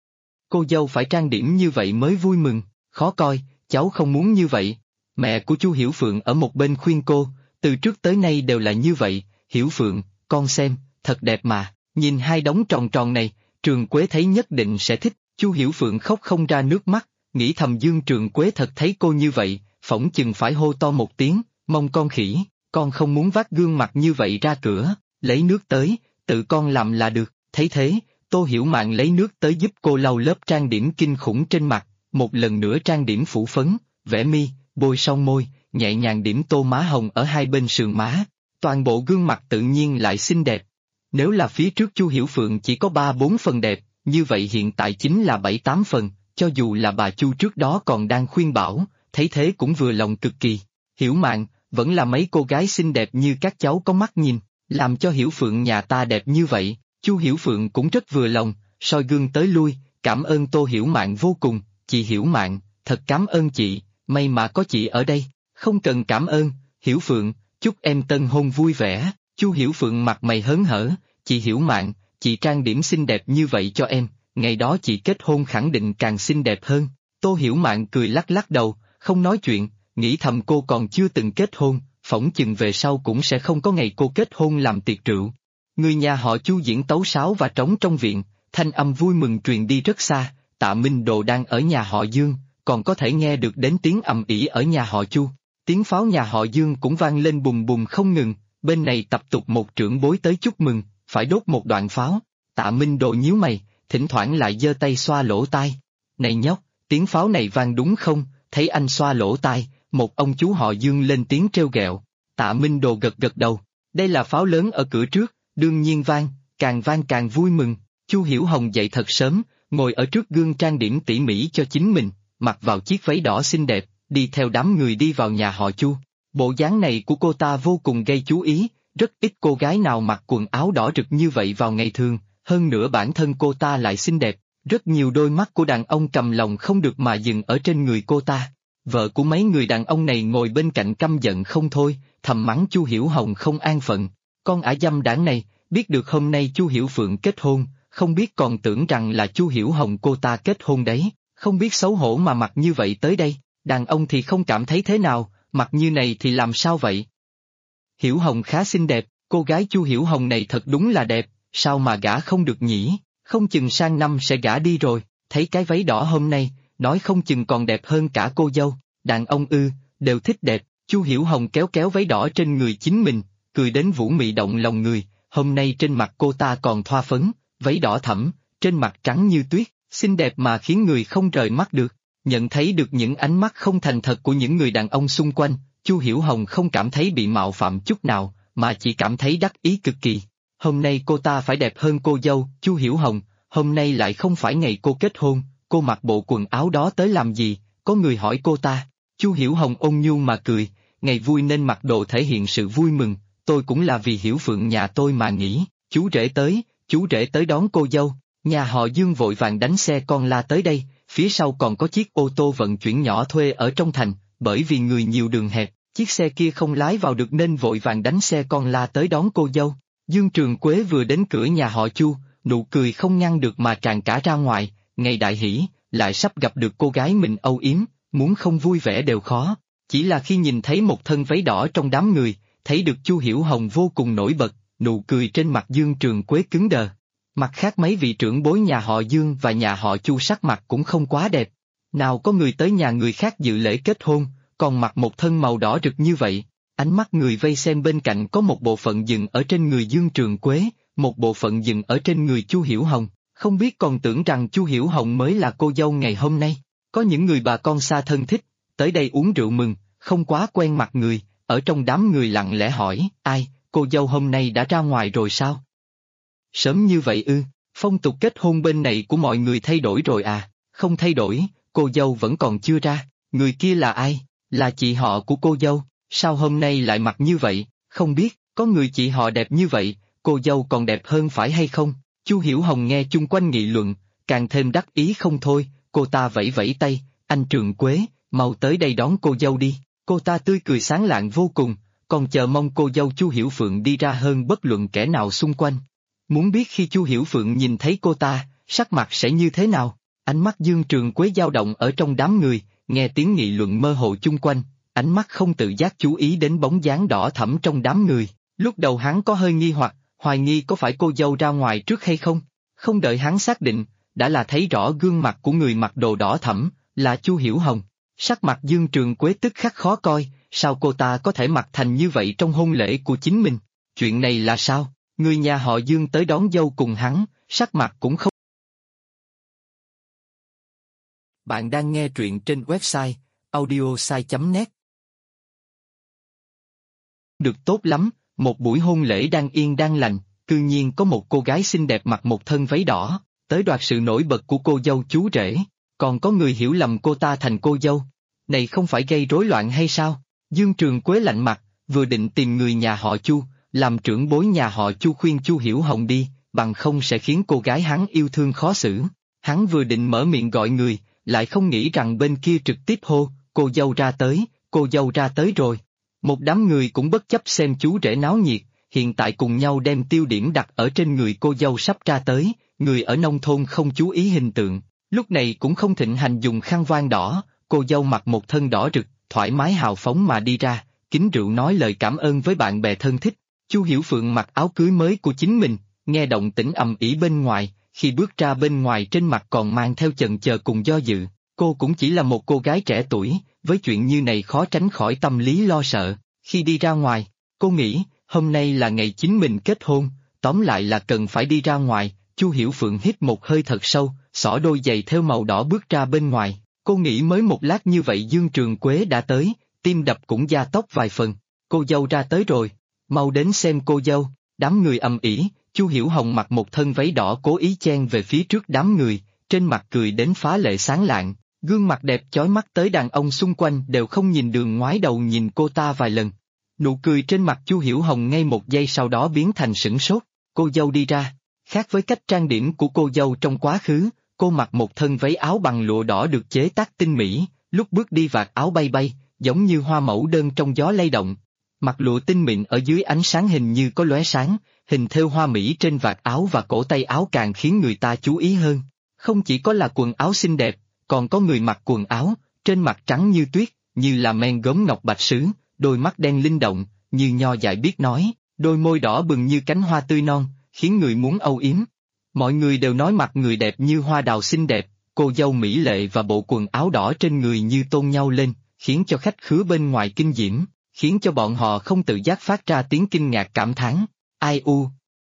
Cô dâu phải trang điểm như vậy mới vui mừng, khó coi, cháu không muốn như vậy. Mẹ của Chu Hiểu Phượng ở một bên khuyên cô, từ trước tới nay đều là như vậy, Hiểu Phượng, con xem, thật đẹp mà, nhìn hai đống tròn tròn này, Trường Quế thấy nhất định sẽ thích. Chu Hiểu Phượng khóc không ra nước mắt, nghĩ thầm Dương Trường Quế thật thấy cô như vậy, phỏng chừng phải hô to một tiếng, mong con khỉ, con không muốn vác gương mặt như vậy ra cửa, lấy nước tới, tự con làm là được. Thấy thế, Tô Hiểu Mạn lấy nước tới giúp cô lau lớp trang điểm kinh khủng trên mặt, một lần nữa trang điểm phủ phấn, vẽ mi, bôi son môi, nhẹ nhàng điểm tô má hồng ở hai bên sườn má, toàn bộ gương mặt tự nhiên lại xinh đẹp. Nếu là phía trước Chu Hiểu Phượng chỉ có 3-4 phần đẹp, như vậy hiện tại chính là 7-8 phần, cho dù là bà Chu trước đó còn đang khuyên bảo, thấy thế cũng vừa lòng cực kỳ. Hiểu Mạn, vẫn là mấy cô gái xinh đẹp như các cháu có mắt nhìn, làm cho Hiểu Phượng nhà ta đẹp như vậy. Chu Hiểu Phượng cũng rất vừa lòng, soi gương tới lui, cảm ơn Tô Hiểu Mạn vô cùng, chị Hiểu Mạn, thật cảm ơn chị, may mà có chị ở đây, không cần cảm ơn, Hiểu Phượng, chúc em tân hôn vui vẻ. Chu Hiểu Phượng mặt mày hớn hở, chị Hiểu Mạn, chị trang điểm xinh đẹp như vậy cho em, ngày đó chị kết hôn khẳng định càng xinh đẹp hơn. Tô Hiểu Mạn cười lắc lắc đầu, không nói chuyện, nghĩ thầm cô còn chưa từng kết hôn, phỏng chừng về sau cũng sẽ không có ngày cô kết hôn làm tiệc rượu. Người nhà họ Chu diễn tấu sáo và trống trong viện, thanh âm vui mừng truyền đi rất xa. Tạ Minh Đồ đang ở nhà họ Dương, còn có thể nghe được đến tiếng ầm ĩ ở nhà họ Chu. Tiếng pháo nhà họ Dương cũng vang lên bùng bùng không ngừng, bên này tập tục một trưởng bối tới chúc mừng, phải đốt một đoạn pháo. Tạ Minh Đồ nhíu mày, thỉnh thoảng lại giơ tay xoa lỗ tai. Này nhóc, tiếng pháo này vang đúng không? Thấy anh xoa lỗ tai, một ông chú họ Dương lên tiếng trêu ghẹo. Tạ Minh Đồ gật gật đầu, đây là pháo lớn ở cửa trước, đương nhiên vang càng vui mừng. Chu Hiểu Hồng dậy thật sớm, ngồi ở trước gương trang điểm tỉ mỉ cho chính mình, mặc vào chiếc váy đỏ xinh đẹp, đi theo đám người đi vào nhà họ Chu. Bộ dáng này của cô ta vô cùng gây chú ý, rất ít cô gái nào mặc quần áo đỏ rực như vậy vào ngày thường, hơn nữa bản thân cô ta lại xinh đẹp, rất nhiều đôi mắt của đàn ông cầm lòng không được mà dừng ở trên người cô ta. Vợ của mấy người đàn ông này ngồi bên cạnh căm giận không thôi, thầm mắng Chu Hiểu Hồng không an phận. Con ả dâm đảng này, biết được hôm nay Chu Hiểu Phượng kết hôn, không biết còn tưởng rằng là Chu Hiểu Hồng cô ta kết hôn đấy, không biết xấu hổ mà mặc như vậy tới đây, đàn ông thì không cảm thấy thế nào, mặc như này thì làm sao vậy? Hiểu Hồng khá xinh đẹp, cô gái Chu Hiểu Hồng này thật đúng là đẹp, sao mà gả không được nhỉ, không chừng sang năm sẽ gả đi rồi, thấy cái váy đỏ hôm nay, nói không chừng còn đẹp hơn cả cô dâu, đàn ông đều thích đẹp. Chu Hiểu Hồng kéo kéo váy đỏ trên người chính mình, cười đến vũ mị động lòng người, hôm nay trên mặt cô ta còn thoa phấn, váy đỏ thẫm, trên mặt trắng như tuyết, xinh đẹp mà khiến người không rời mắt được. Nhận thấy được những ánh mắt không thành thật của những người đàn ông xung quanh, Chu Hiểu Hồng không cảm thấy bị mạo phạm chút nào, mà chỉ cảm thấy đắc ý cực kỳ. Hôm nay cô ta phải đẹp hơn cô dâu. Chu Hiểu Hồng, hôm nay lại không phải ngày cô kết hôn, cô mặc bộ quần áo đó tới làm gì? Có người hỏi cô ta. Chu Hiểu Hồng ôn nhu mà cười, ngày vui nên mặc đồ thể hiện sự vui mừng, tôi cũng là vì Hiểu Phượng nhà tôi mà nghĩ, chú rể tới, chú rể tới đón cô dâu. Nhà họ Dương vội vàng đánh xe con la tới đây, phía sau còn có chiếc ô tô vận chuyển nhỏ thuê ở trong thành, bởi vì người nhiều đường hẹp, chiếc xe kia không lái vào được nên vội vàng đánh xe con la tới đón cô dâu. Dương Trường Quế vừa đến cửa nhà họ Chu, nụ cười không ngăn được mà tràn cả ra ngoài, ngày đại hỷ, lại sắp gặp được cô gái mình âu yếm, muốn không vui vẻ đều khó. Chỉ là khi nhìn thấy một thân váy đỏ trong đám người, thấy được Chu Hiểu Hồng vô cùng nổi bật, nụ cười trên mặt Dương Trường Quế cứng đờ. Mặt khác mấy vị trưởng bối nhà họ Dương và nhà họ Chu sắc mặt cũng không quá đẹp. Nào có người tới nhà người khác dự lễ kết hôn, còn mặc một thân màu đỏ rực như vậy. Ánh mắt người vây xem bên cạnh có một bộ phận dừng ở trên người Dương Trường Quế, một bộ phận dừng ở trên người Chu Hiểu Hồng, không biết còn tưởng rằng Chu Hiểu Hồng mới là cô dâu ngày hôm nay. Có những người bà con xa thân thích, tới đây uống rượu mừng, không quá quen mặt người, ở trong đám người lặng lẽ hỏi, ai, cô dâu hôm nay đã ra ngoài rồi sao? Sớm như vậy ư, phong tục kết hôn bên này của mọi người thay đổi rồi à, không thay đổi, cô dâu vẫn còn chưa ra, người kia là ai, là chị họ của cô dâu, sao hôm nay lại mặc như vậy, không biết, có người chị họ đẹp như vậy, cô dâu còn đẹp hơn phải hay không? Chu Hiểu Hồng nghe chung quanh nghị luận, càng thêm đắc ý không thôi, cô ta vẫy vẫy tay, anh Trường Quế, mau tới đây đón cô dâu đi, cô ta tươi cười sáng lạng vô cùng, còn chờ mong cô dâu Chu Hiểu Phượng đi ra hơn bất luận kẻ nào xung quanh. Muốn biết khi Chu Hiểu Phượng nhìn thấy cô ta, sắc mặt sẽ như thế nào? Ánh mắt Dương Trường Quế dao động ở trong đám người, nghe tiếng nghị luận mơ hồ chung quanh, ánh mắt không tự giác chú ý đến bóng dáng đỏ thẫm trong đám người. Lúc đầu hắn có hơi nghi hoặc, hoài nghi có phải cô dâu ra ngoài trước hay không? Không đợi hắn xác định, đã là thấy rõ gương mặt của người mặc đồ đỏ thẫm, là Chu Hiểu Hồng. Sắc mặt Dương Trường Quế tức khắc khó coi, sao cô ta có thể mặc thành như vậy trong hôn lễ của chính mình? Chuyện này là sao? Người nhà họ Dương tới đón dâu cùng hắn, sắc mặt cũng không. Bạn đang nghe truyện trên website audiosai.net. Được tốt lắm, một buổi hôn lễ đang yên đang lành, cư nhiên có một cô gái xinh đẹp mặc một thân váy đỏ, tới đoạt sự nổi bật của cô dâu chú rể, còn có người hiểu lầm cô ta thành cô dâu. Này không phải gây rối loạn hay sao? Dương Trường Quế lạnh mặt, vừa định tìm người nhà họ Chu, làm trưởng bối nhà họ Chu khuyên Chu Hiểu Hồng đi, bằng không sẽ khiến cô gái hắn yêu thương khó xử. Hắn vừa định mở miệng gọi người, lại không nghĩ rằng bên kia trực tiếp hô, cô dâu ra tới, cô dâu ra tới rồi. Một đám người cũng bất chấp xem chú rể náo nhiệt, hiện tại cùng nhau đem tiêu điểm đặt ở trên người cô dâu sắp ra tới, người ở nông thôn không chú ý hình tượng, lúc này cũng không thịnh hành dùng khăn voan đỏ, cô dâu mặc một thân đỏ rực, thoải mái hào phóng mà đi ra, kính rượu nói lời cảm ơn với bạn bè thân thích. Chu Hiểu Phượng mặc áo cưới mới của chính mình, nghe động tĩnh ầm ĩ bên ngoài, khi bước ra bên ngoài trên mặt còn mang theo chần chờ cùng do dự, cô cũng chỉ là một cô gái trẻ tuổi, với chuyện như này khó tránh khỏi tâm lý lo sợ. Khi đi ra ngoài, cô nghĩ, hôm nay là ngày chính mình kết hôn, tóm lại là cần phải đi ra ngoài. Chu Hiểu Phượng hít một hơi thật sâu, xỏ đôi giày theo màu đỏ bước ra bên ngoài, cô nghĩ mới một lát như vậy Dương Trường Quế đã tới, tim đập cũng gia tốc vài phần, cô dâu ra tới rồi, mau đến xem cô dâu. Đám người ầm ĩ, Chu Hiểu Hồng mặc một thân váy đỏ cố ý chen về phía trước đám người, trên mặt cười đến phá lệ sáng lạng, gương mặt đẹp chói mắt tới đàn ông xung quanh đều không nhìn đường ngoái đầu nhìn cô ta vài lần. Nụ cười trên mặt Chu Hiểu Hồng ngay một giây sau đó biến thành sửng sốt, cô dâu đi ra, khác với cách trang điểm của cô dâu trong quá khứ, cô mặc một thân váy áo bằng lụa đỏ được chế tác tinh mỹ, lúc bước đi vạt áo bay bay, giống như hoa mẫu đơn trong gió lay động. Mặt lụa tinh mịn ở dưới ánh sáng hình như có lóe sáng, hình thêu hoa mỹ trên vạt áo và cổ tay áo càng khiến người ta chú ý hơn. Không chỉ có là quần áo xinh đẹp, còn có người mặc quần áo, trên mặt trắng như tuyết, như là men gốm ngọc bạch sứ, đôi mắt đen linh động, như nho dại biết nói, đôi môi đỏ bừng như cánh hoa tươi non, khiến người muốn âu yếm. Mọi người đều nói mặt người đẹp như hoa đào xinh đẹp, cô dâu mỹ lệ và bộ quần áo đỏ trên người như tôn nhau lên, khiến cho khách khứa bên ngoài kinh diễm, khiến cho bọn họ không tự giác phát ra tiếng kinh ngạc cảm thán. Ai u!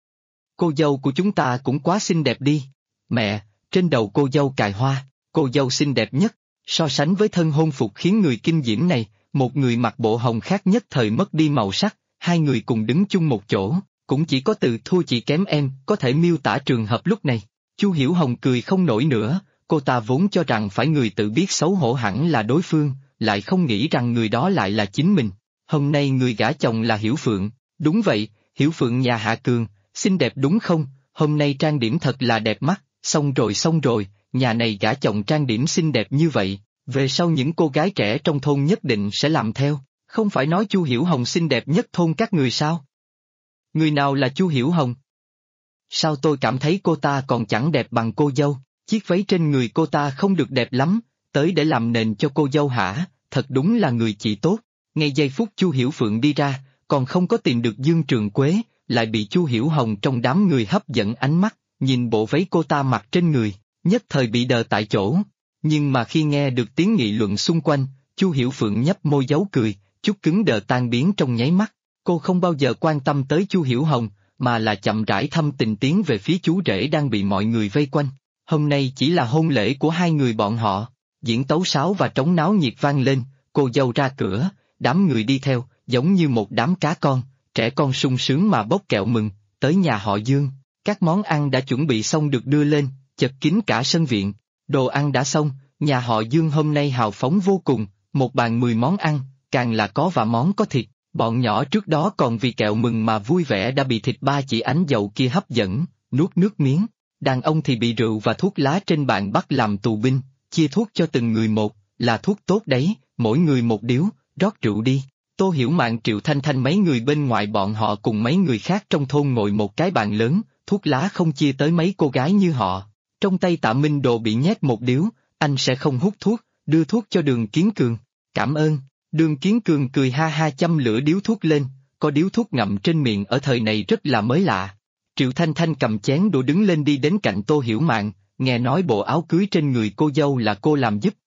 Cô dâu của chúng ta cũng quá xinh đẹp đi. Mẹ, trên đầu cô dâu cài hoa, cô dâu xinh đẹp nhất, so sánh với thân hôn phục khiến người kinh diễm này, một người mặc bộ hồng khác nhất thời mất đi màu sắc, hai người cùng đứng chung một chỗ, cũng chỉ có từ thua chị kém em có thể miêu tả trường hợp lúc này. Chu Hiểu Hồng cười không nổi nữa, cô ta vốn cho rằng phải người tự biết xấu hổ hẳn là đối phương, lại không nghĩ rằng người đó lại là chính mình. Hôm nay người gả chồng là Hiểu Phượng, đúng vậy, Hiểu Phượng nhà Hạ Cường, xinh đẹp đúng không? hôm nay trang điểm thật là đẹp mắt, xong rồi, nhà này gả chồng trang điểm xinh đẹp như vậy, về sau những cô gái trẻ trong thôn nhất định sẽ làm theo, không phải nói Chu Hiểu Hồng xinh đẹp nhất thôn các người sao? Người nào là Chu Hiểu Hồng? Sao tôi cảm thấy cô ta còn chẳng đẹp bằng cô dâu, chiếc váy trên người cô ta không được đẹp lắm, tới để làm nền cho cô dâu hả, thật đúng là người chị tốt. Ngay giây phút Chu Hiểu Phượng đi ra, còn không có tìm được Dương Trường Quế, lại bị Chu Hiểu Hồng trong đám người hấp dẫn ánh mắt, nhìn bộ váy cô ta mặc trên người, nhất thời bị đờ tại chỗ. Nhưng mà khi nghe được tiếng nghị luận xung quanh, Chu Hiểu Phượng nhấp môi giấu cười, chút cứng đờ tan biến trong nháy mắt. Cô không bao giờ quan tâm tới Chu Hiểu Hồng, mà là chậm rãi thâm tình tiến về phía chú rể đang bị mọi người vây quanh. Hôm nay chỉ là hôn lễ của hai người bọn họ, diễn tấu sáo và trống náo nhiệt vang lên, cô dâu ra cửa, đám người đi theo, giống như một đám cá con, trẻ con sung sướng mà bốc kẹo mừng, tới nhà họ Dương, các món ăn đã chuẩn bị xong được đưa lên, chật kín cả sân viện, đồ ăn đã xong, nhà họ Dương hôm nay hào phóng vô cùng, một bàn 10 món ăn, càng là có và món có thịt, bọn nhỏ trước đó còn vì kẹo mừng mà vui vẻ đã bị thịt ba chỉ ánh dầu kia hấp dẫn, nuốt nước miếng, đàn ông thì bị rượu và thuốc lá trên bàn bắt làm tù binh, chia thuốc cho từng người một, là thuốc tốt đấy, mỗi người một điếu, rót rượu đi. Tô Hiểu Mạn Triệu Thanh Thanh mấy người bên ngoài bọn họ cùng mấy người khác trong thôn ngồi một cái bàn lớn, thuốc lá không chia tới mấy cô gái như họ. Trong tay Tạ Minh Đồ bị nhét một điếu, anh sẽ không hút thuốc, đưa thuốc cho Đường Kiến Cường. Cảm ơn. Đường Kiến Cường cười ha ha châm lửa điếu thuốc lên, có điếu thuốc ngậm trên miệng ở thời này rất là mới lạ. Triệu Thanh Thanh cầm chén đũa đứng lên đi đến cạnh Tô Hiểu Mạn, nghe nói bộ áo cưới trên người cô dâu là cô làm giúp.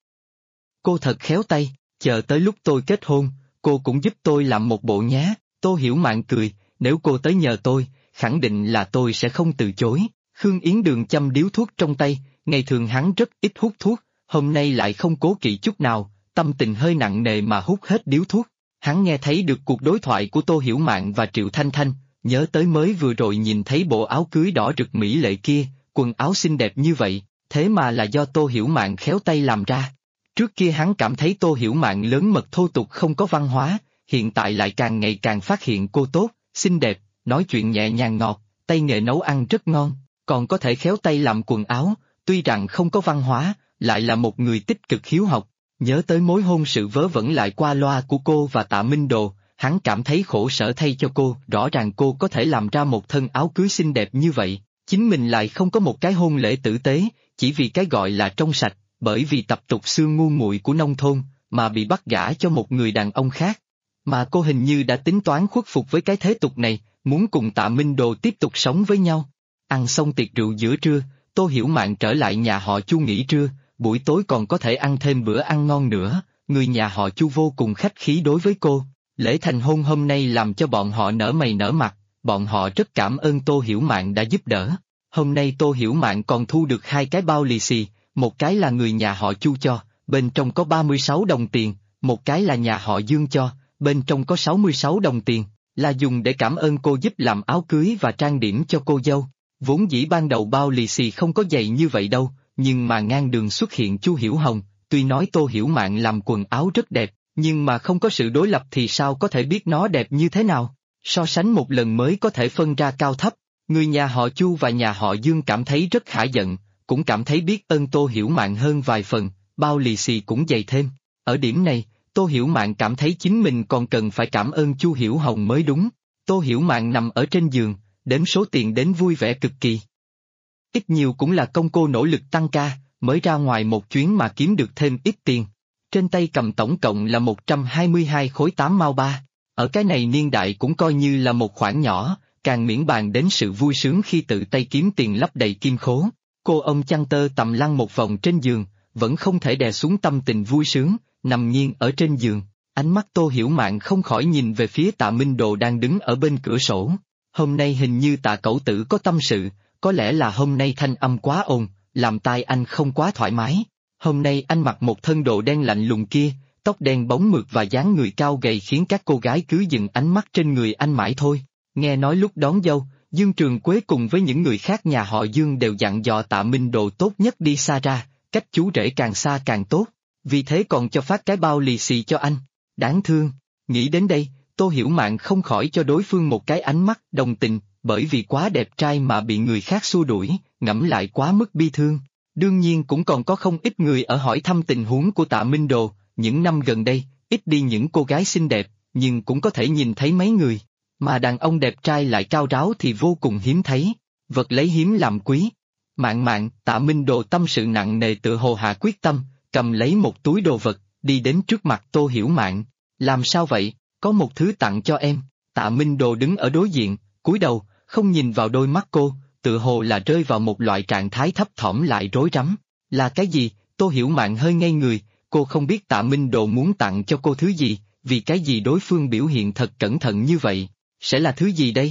Cô thật khéo tay, chờ tới lúc tôi kết hôn, cô cũng giúp tôi làm một bộ nhé. Tô Hiểu Mạn cười, nếu cô tới nhờ tôi, khẳng định là tôi sẽ không từ chối. Khương Yến Đường châm điếu thuốc trong tay, ngày thường hắn rất ít hút thuốc, hôm nay lại không cố kỵ chút nào, tâm tình hơi nặng nề mà hút hết điếu thuốc. Hắn nghe thấy được cuộc đối thoại của Tô Hiểu Mạn và Triệu Thanh Thanh, nhớ tới mới vừa rồi nhìn thấy bộ áo cưới đỏ rực mỹ lệ kia, quần áo xinh đẹp như vậy, thế mà là do Tô Hiểu Mạn khéo tay làm ra. Trước kia hắn cảm thấy Tô Hiểu Mạn lớn mật thô tục không có văn hóa, hiện tại lại càng ngày càng phát hiện cô tốt, xinh đẹp, nói chuyện nhẹ nhàng ngọt, tay nghề nấu ăn rất ngon, còn có thể khéo tay làm quần áo, tuy rằng không có văn hóa, lại là một người tích cực hiếu học. Nhớ tới mối hôn sự vớ vẩn lại qua loa của cô và Tạ Minh Đồ, hắn cảm thấy khổ sở thay cho cô, rõ ràng cô có thể làm ra một thân áo cưới xinh đẹp như vậy, chính mình lại không có một cái hôn lễ tử tế, chỉ vì cái gọi là trong sạch, bởi vì tập tục xưa ngu muội của nông thôn, mà bị bắt gả cho một người đàn ông khác. Mà cô hình như đã tính toán khuất phục với cái thế tục này, muốn cùng Tạ Minh Đồ tiếp tục sống với nhau. Ăn xong tiệc rượu giữa trưa, Tô Hiểu Mạn trở lại nhà họ Chu nghỉ trưa, buổi tối còn có thể ăn thêm bữa ăn ngon nữa, người nhà họ Chu vô cùng khách khí đối với cô. Lễ thành hôn hôm nay làm cho bọn họ nở mày nở mặt, bọn họ rất cảm ơn Tô Hiểu Mạn đã giúp đỡ. Hôm nay Tô Hiểu Mạn còn thu được 2 cái bao lì xì, một cái là người nhà họ Chu cho, bên trong có 36 đồng tiền, một cái là nhà họ Dương cho, bên trong có 66 đồng tiền, là dùng để cảm ơn cô giúp làm áo cưới và trang điểm cho cô dâu. Vốn dĩ ban đầu bao lì xì không có dày như vậy đâu, nhưng mà ngang đường xuất hiện Chu Hiểu Hồng, tuy nói Tô Hiểu Mạn làm quần áo rất đẹp, nhưng mà không có sự đối lập thì sao có thể biết nó đẹp như thế nào, so sánh một lần mới có thể phân ra cao thấp. Người nhà họ Chu và nhà họ Dương cảm thấy rất hả giận, cũng cảm thấy biết ơn Tô Hiểu Mạn hơn vài phần, bao lì xì cũng dày thêm. Ở điểm này, Tô Hiểu Mạn cảm thấy chính mình còn cần phải cảm ơn Chu Hiểu Hồng mới đúng. Tô Hiểu Mạn nằm ở trên giường, đếm số tiền đến vui vẻ cực kỳ. Ít nhiều cũng là công cô nỗ lực tăng ca, mới ra ngoài một chuyến mà kiếm được thêm ít tiền. Trên tay cầm tổng cộng là 122 khối 8 mao ba. Ở cái này niên đại cũng coi như là một khoản nhỏ, càng miễn bàn đến sự vui sướng khi tự tay kiếm tiền lấp đầy kim khố. Cô ôm chăn tơ tằm lăn một vòng trên giường, vẫn không thể đè xuống tâm tình vui sướng, nằm nghiêng ở trên giường. Ánh mắt Tô Hiểu Mạn không khỏi nhìn về phía Tạ Minh Đồ đang đứng ở bên cửa sổ. Hôm nay hình như Tạ cẩu tử có tâm sự, có lẽ là hôm nay thanh âm quá ồn, làm tai anh không quá thoải mái. Hôm nay anh mặc một thân đồ đen lạnh lùng kia, tóc đen bóng mượt và dáng người cao gầy khiến các cô gái cứ dừng ánh mắt trên người anh mãi thôi. Nghe nói lúc đón dâu, Dương Trường Quế cùng với những người khác nhà họ Dương đều dặn dò Tạ Minh Đồ tốt nhất đi xa ra, cách chú rể càng xa càng tốt, vì thế còn cho phát cái bao lì xì cho anh. Đáng thương, nghĩ đến đây, Tô Hiểu Mạn không khỏi cho đối phương một cái ánh mắt đồng tình, bởi vì quá đẹp trai mà bị người khác xua đuổi, ngẫm lại quá mức bi thương. Đương nhiên cũng còn có không ít người ở hỏi thăm tình huống của Tạ Minh Đồ, những năm gần đây, ít đi những cô gái xinh đẹp, nhưng cũng có thể nhìn thấy mấy người. Mà đàn ông đẹp trai lại cao ráo thì vô cùng hiếm thấy, vật lấy hiếm làm quý. Mạn, Tạ Minh Đồ tâm sự nặng nề tựa hồ hạ quyết tâm, cầm lấy một túi đồ vật, đi đến trước mặt Tô Hiểu Mạn. Làm sao vậy, có một thứ tặng cho em. Tạ Minh Đồ đứng ở đối diện, cúi đầu, không nhìn vào đôi mắt cô, tựa hồ là rơi vào một loại trạng thái thấp thỏm lại rối rắm. Là cái gì? Tô Hiểu Mạn hơi ngây người, cô không biết Tạ Minh Đồ muốn tặng cho cô thứ gì, vì cái gì đối phương biểu hiện thật cẩn thận như vậy. Sẽ là thứ gì đây?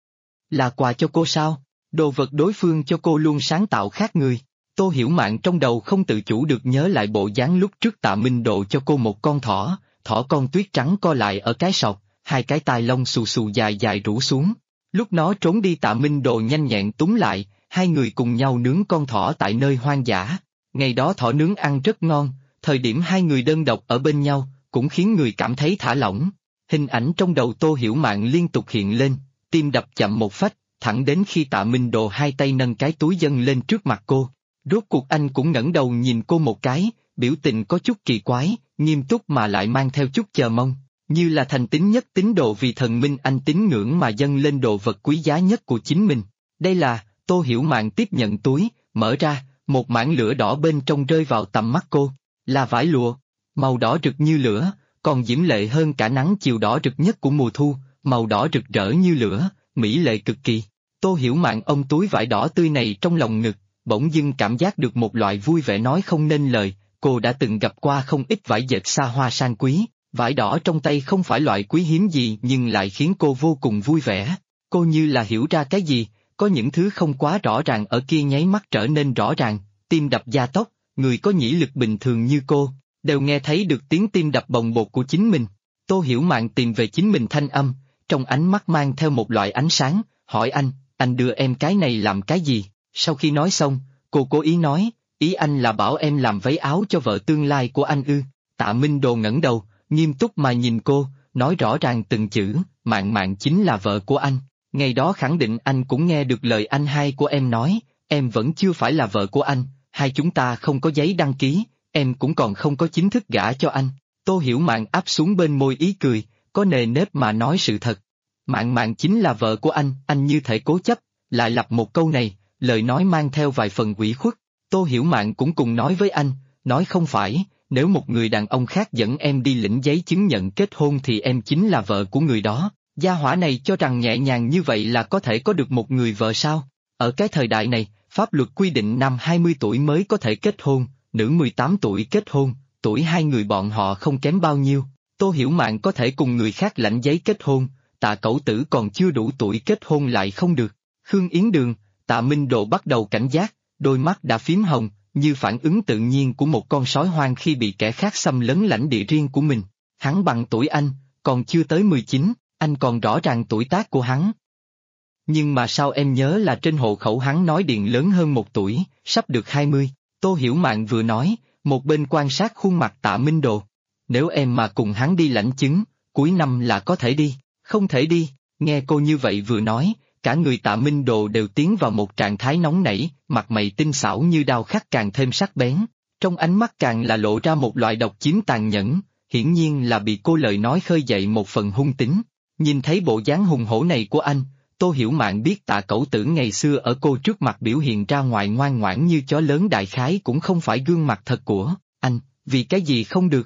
Là quà cho cô sao? Đồ vật đối phương cho cô luôn sáng tạo khác người. Tô Hiểu Mạn trong đầu không tự chủ được nhớ lại bộ dáng lúc trước Tạ Minh Độ cho cô một con thỏ con tuyết trắng co lại ở cái sọt, hai cái tai lông xù xù dài dài rủ xuống. Lúc nó trốn đi Tạ Minh Độ nhanh nhẹn túm lại, hai người cùng nhau nướng con thỏ tại nơi hoang dã. Ngày đó thỏ nướng ăn rất ngon, thời điểm hai người đơn độc ở bên nhau, cũng khiến người cảm thấy thả lỏng. Hình ảnh trong đầu Tô Hiểu Mạn liên tục hiện lên, tim đập chậm một phách, thẳng đến khi Tạ Minh Đồ hai tay nâng cái túi dâng lên trước mặt cô. Rốt cuộc anh cũng ngẩng đầu nhìn cô một cái, biểu tình có chút kỳ quái, nghiêm túc mà lại mang theo chút chờ mong, như là thành tín nhất tín đồ vì thần minh anh tín ngưỡng mà dâng lên đồ vật quý giá nhất của chính mình. Đây là, Tô Hiểu Mạn tiếp nhận túi, mở ra, một mảng lửa đỏ bên trong rơi vào tầm mắt cô, là vải lụa, màu đỏ rực như lửa, còn diễm lệ hơn cả nắng chiều đỏ rực nhất của mùa thu, màu đỏ rực rỡ như lửa, mỹ lệ cực kỳ. Tô Hiểu Mạn ôm túi vải đỏ tươi này trong lòng ngực, bỗng dưng cảm giác được một loại vui vẻ nói không nên lời. Cô đã từng gặp qua không ít vải dệt xa hoa sang quý, vải đỏ trong tay không phải loại quý hiếm gì nhưng lại khiến cô vô cùng vui vẻ. Cô như là hiểu ra cái gì, có những thứ không quá rõ ràng ở kia nháy mắt trở nên rõ ràng, tim đập gia tốc, người có nhĩ lực bình thường như cô, đều nghe thấy được tiếng tim đập bồng bột của chính mình. Tô Hiểu Mạn tìm về chính mình thanh âm, trong ánh mắt mang theo một loại ánh sáng, hỏi anh đưa em cái này làm cái gì? Sau khi nói xong, cô cố ý nói, ý anh là bảo em làm váy áo cho vợ tương lai của anh ư? Tạ Minh Đồ ngẩng đầu, nghiêm túc mà nhìn cô, nói rõ ràng từng chữ, Mạn chính là vợ của anh. Ngày đó khẳng định anh cũng nghe được lời anh hai của em nói, em vẫn chưa phải là vợ của anh, hai chúng ta không có giấy đăng ký, em cũng còn không có chính thức gả cho anh. Tô Hiểu Mạn áp xuống bên môi ý cười, có nề nếp mà nói sự thật. Mạn chính là vợ của anh như thể cố chấp, lại lặp một câu này, lời nói mang theo vài phần ủy khuất. Tô Hiểu Mạn cũng cùng nói với anh, nói không phải, nếu một người đàn ông khác dẫn em đi lĩnh giấy chứng nhận kết hôn thì em chính là vợ của người đó. Gia hỏa này cho rằng nhẹ nhàng như vậy là có thể có được một người vợ sao? Ở cái thời đại này, pháp luật quy định nam 20 tuổi mới có thể kết hôn, nữ 18 tuổi kết hôn, tuổi hai người bọn họ không kém bao nhiêu. Tô Hiểu Mạn có thể cùng người khác lãnh giấy kết hôn, Tạ Cẩu Tử còn chưa đủ tuổi kết hôn lại không được. Khương Yến Đường, Tạ Minh Độ bắt đầu cảnh giác, đôi mắt đã phím hồng, như phản ứng tự nhiên của một con sói hoang khi bị kẻ khác xâm lấn lãnh địa riêng của mình. Hắn bằng tuổi anh, còn chưa tới 19, anh còn rõ ràng tuổi tác của hắn. Nhưng mà sao em nhớ là trên hộ khẩu hắn nói Điền lớn hơn 1 tuổi, sắp được 20, Tô Hiểu Mạn vừa nói, một bên quan sát khuôn mặt Tạ Minh Đồ. Nếu em mà cùng hắn đi lãnh chứng, cuối năm là có thể đi, không thể đi, nghe cô như vậy vừa nói, cả người Tạ Minh Đồ đều tiến vào một trạng thái nóng nảy, mặt mày tinh xảo như đao khắc càng thêm sắc bén, trong ánh mắt càng là lộ ra một loại độc chiếm tàn nhẫn, hiển nhiên là bị cô lời nói khơi dậy một phần hung tính. Nhìn thấy bộ dáng hùng hổ này của anh, Tô Hiểu Mạn biết Tạ Cẩu Tử ngày xưa ở cô trước mặt biểu hiện ra ngoài ngoan ngoãn như chó lớn đại khái cũng không phải gương mặt thật của anh, vì cái gì không được?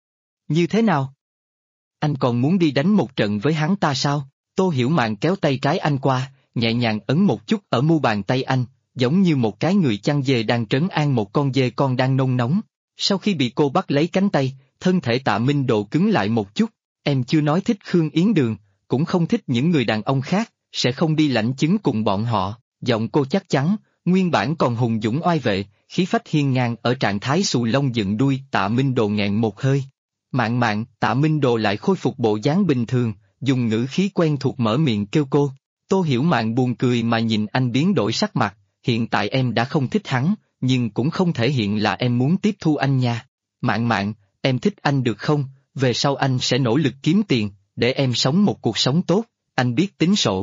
Như thế nào? Anh còn muốn đi đánh một trận với hắn ta sao? Tô Hiểu Mạn kéo tay trái anh qua, nhẹ nhàng ấn một chút ở mu bàn tay anh, giống như một cái người chăn dê đang trấn an một con dê con đang nôn nóng. Sau khi bị cô bắt lấy cánh tay, thân thể Tạ Minh Độ cứng lại một chút, em chưa nói thích Khương Yến Đường, cũng không thích những người đàn ông khác, sẽ không đi lãnh chứng cùng bọn họ. Giọng cô chắc chắn, nguyên bản còn hùng dũng oai vệ, khí phách hiên ngang ở trạng thái xù lông dựng đuôi. Tạ Minh Độ nghẹn một hơi. Mạn, Tạ Minh Độ lại khôi phục bộ dáng bình thường, dùng ngữ khí quen thuộc mở miệng kêu cô. Tô Hiểu Mạn buồn cười mà nhìn anh biến đổi sắc mặt, hiện tại em đã không thích hắn, nhưng cũng không thể hiện là em muốn tiếp thu anh nha. Mạn, em thích anh được không? Về sau anh sẽ nỗ lực kiếm tiền, để em sống một cuộc sống tốt, anh biết tính sổ,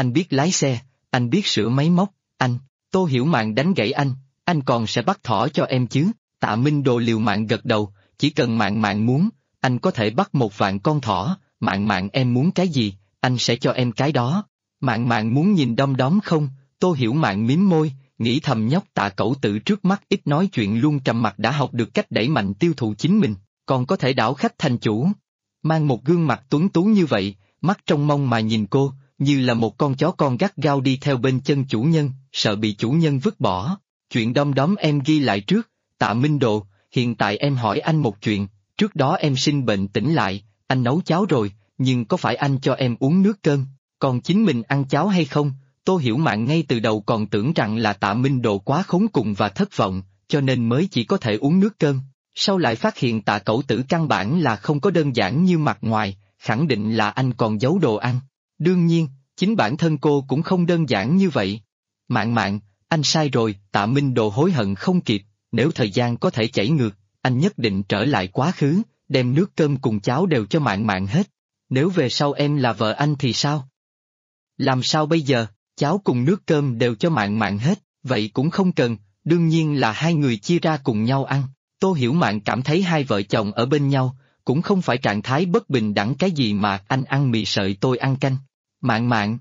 anh biết lái xe, anh biết sửa máy móc, anh, Tô Hiểu Mạn đánh gãy anh còn sẽ bắt thỏ cho em chứ? Tạ Minh Đồ liều mạng gật đầu, chỉ cần Mạn Mạn muốn, anh có thể bắt 1 vạn con thỏ, Mạn Mạn em muốn cái gì, anh sẽ cho em cái đó. Mạn Mạn muốn nhìn đom đóm không? Tô Hiểu Mạn mím môi, nghĩ thầm nhóc Tạ Cẩu Tử trước mắt ít nói chuyện luôn trầm mặc đã học được cách đẩy mạnh tiêu thụ chính mình, còn có thể đảo khách thành chủ. Mang một gương mặt tuấn tú như vậy, mắt trông mong mà nhìn cô, như là một con chó con gắt gao đi theo bên chân chủ nhân, sợ bị chủ nhân vứt bỏ. Chuyện đom đóm em ghi lại trước, Tạ Minh Đồ, hiện tại em hỏi anh một chuyện, trước đó em sinh bệnh tỉnh lại, anh nấu cháo rồi, nhưng có phải anh cho em uống nước cơm, còn chính mình ăn cháo hay không? Tô Hiểu Mạn ngay từ đầu còn tưởng rằng là Tạ Minh Đồ quá khốn cùng và thất vọng, cho nên mới chỉ có thể uống nước cơm. Sau lại phát hiện Tạ Cẩu Tử căn bản là không có đơn giản như mặt ngoài, khẳng định là anh còn giấu đồ ăn. Đương nhiên, chính bản thân cô cũng không đơn giản như vậy. Mạn Mạn, anh sai rồi, Tạ Minh Đồ hối hận không kịp, nếu thời gian có thể chảy ngược, anh nhất định trở lại quá khứ, đem nước cơm cùng cháo đều cho Mạn Mạn hết. Nếu về sau em là vợ anh thì sao? Làm sao bây giờ, cháo cùng nước cơm đều cho Mạn Mạn hết, vậy cũng không cần, đương nhiên là hai người chia ra cùng nhau ăn. Tô Hiểu Mạn cảm thấy hai vợ chồng ở bên nhau, cũng không phải trạng thái bất bình đẳng cái gì mà anh ăn mì sợi tôi ăn canh. Mạn Mạn,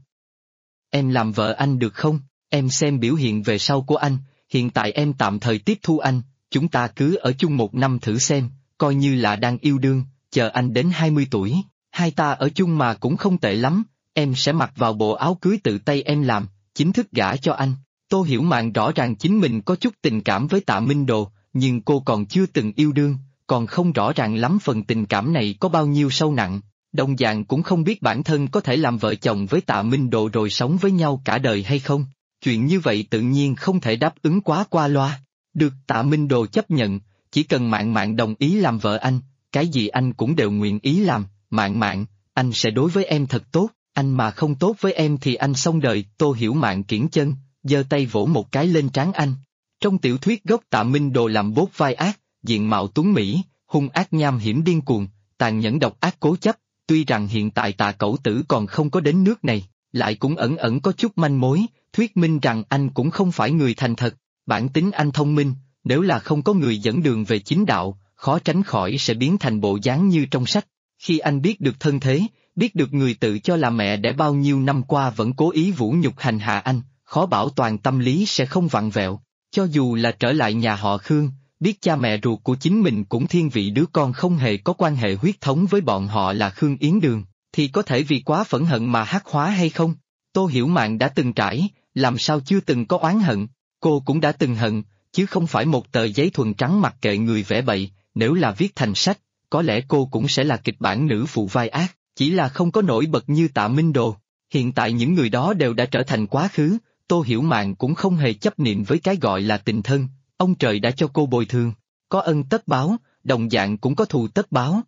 em làm vợ anh được không? Em xem biểu hiện về sau của anh, hiện tại em tạm thời tiếp thu anh, chúng ta cứ ở chung 1 năm thử xem, coi như là đang yêu đương, chờ anh đến 20 tuổi, hai ta ở chung mà cũng không tệ lắm, em sẽ mặc vào bộ áo cưới tự tay em làm, chính thức gả cho anh. Tô Hiểu Mạn rõ ràng chính mình có chút tình cảm với Tạ Minh Đồ, nhưng cô còn chưa từng yêu đương, còn không rõ ràng lắm phần tình cảm này có bao nhiêu sâu nặng, đồng dạng cũng không biết bản thân có thể làm vợ chồng với Tạ Minh Đồ rồi sống với nhau cả đời hay không. Chuyện như vậy tự nhiên không thể đáp ứng quá qua loa. Được, Tạ Minh Đồ chấp nhận, chỉ cần Mạn Mạn đồng ý làm vợ anh, cái gì anh cũng đều nguyện ý làm. Mạn Mạn, anh sẽ đối với em thật tốt, anh mà không tốt với em thì anh xong đời. Tô Hiểu Mạn kiễng chân, giơ tay vỗ một cái lên trán anh. Trong tiểu thuyết gốc Tạ Minh Đồ làm bốt vai ác, diện mạo tuấn mỹ, hung ác nham hiểm điên cuồng, tàn nhẫn độc ác cố chấp, tuy rằng hiện tại Tạ Cẩu Tử còn không có đến nước này, lại cũng ẩn ẩn có chút manh mối, thuyết minh rằng anh cũng không phải người thành thật, bản tính anh thông minh, nếu là không có người dẫn đường về chính đạo, khó tránh khỏi sẽ biến thành bộ dáng như trong sách. Khi anh biết được thân thế, biết được người tự cho là mẹ đẻ bao nhiêu năm qua vẫn cố ý vũ nhục hành hạ anh, khó bảo toàn tâm lý sẽ không vặn vẹo. Cho dù là trở lại nhà họ Khương, biết cha mẹ ruột của chính mình cũng thiên vị đứa con không hề có quan hệ huyết thống với bọn họ là Khương Yến Đường, thì có thể vì quá phẫn hận mà hắc hóa hay không? Tô Hiểu Mạn đã từng trải, làm sao chưa từng có oán hận, cô cũng đã từng hận, chứ không phải một tờ giấy thuần trắng mặc kệ người vẽ bậy, nếu là viết thành sách, có lẽ cô cũng sẽ là kịch bản nữ phụ vai ác, chỉ là không có nổi bật như Tạ Minh Đồ. Hiện tại những người đó đều đã trở thành quá khứ, Tô Hiểu Mạn cũng không hề chấp niệm với cái gọi là tình thân, ông trời đã cho cô bồi thường, có ân tất báo, đồng dạng cũng có thù tất báo.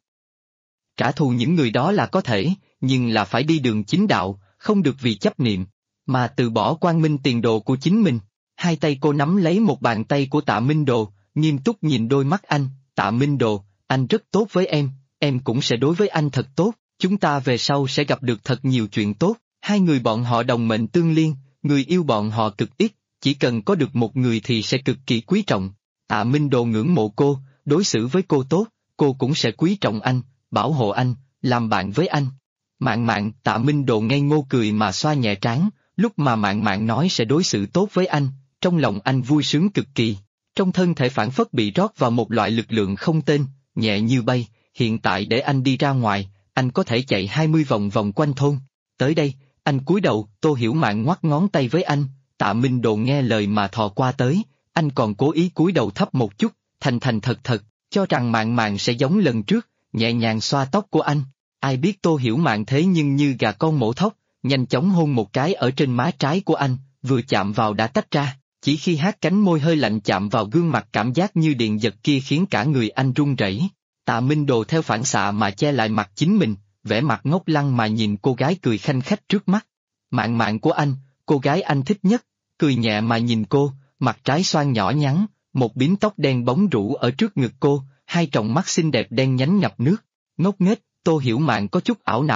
Trả thù những người đó là có thể, nhưng là phải đi đường chính đạo, không được vì chấp niệm, mà từ bỏ quang minh tiền đồ của chính mình. Hai tay cô nắm lấy một bàn tay của Tạ Minh Đồ, nghiêm túc nhìn đôi mắt anh. Tạ Minh Đồ, anh rất tốt với em cũng sẽ đối với anh thật tốt, chúng ta về sau sẽ gặp được thật nhiều chuyện tốt. Hai người bọn họ đồng mệnh tương liên, người yêu bọn họ cực ít, chỉ cần có được một người thì sẽ cực kỳ quý trọng. Tạ Minh Đồ ngưỡng mộ cô, đối xử với cô tốt, cô cũng sẽ quý trọng anh, bảo hộ anh, làm bạn với anh. Mạn Mạn, Tạ Minh Đồ ngây ngô cười mà xoa nhẹ trán, lúc mà Mạn Mạn nói sẽ đối xử tốt với anh, trong lòng anh vui sướng cực kỳ, trong thân thể phản phất bị rót vào một loại lực lượng không tên, nhẹ như bay, hiện tại để anh đi ra ngoài, anh có thể chạy 20 vòng vòng quanh thôn. Tới đây, anh cúi đầu, Tô Hiểu Mạn ngoắc ngón tay với anh, Tạ Minh Đồ nghe lời mà thò qua tới, anh còn cố ý cúi đầu thấp một chút, thành thành thật thật, cho rằng Mạn Mạn sẽ giống lần trước, nhẹ nhàng xoa tóc của anh. Ai biết Tô Hiểu Mạn thế nhưng như gà con mổ thóc, nhanh chóng hôn một cái ở trên má trái của anh, vừa chạm vào đã tách ra, chỉ khi hát cánh môi hơi lạnh chạm vào gương mặt cảm giác như điện giật kia khiến cả người anh run rẩy. Tạ Minh Đồ theo phản xạ mà che lại mặt chính mình, vẻ mặt ngốc lăng mà nhìn cô gái cười khanh khách trước mắt. Mạn Mạn của anh, cô gái anh thích nhất, cười nhẹ mà nhìn cô, mặt trái xoan nhỏ nhắn, một bím tóc đen bóng rủ ở trước ngực cô, hai tròng mắt xinh đẹp đen nhánh ngập nước. Ngốc nghếch, Tô Hiểu Mạn có chút ảo não,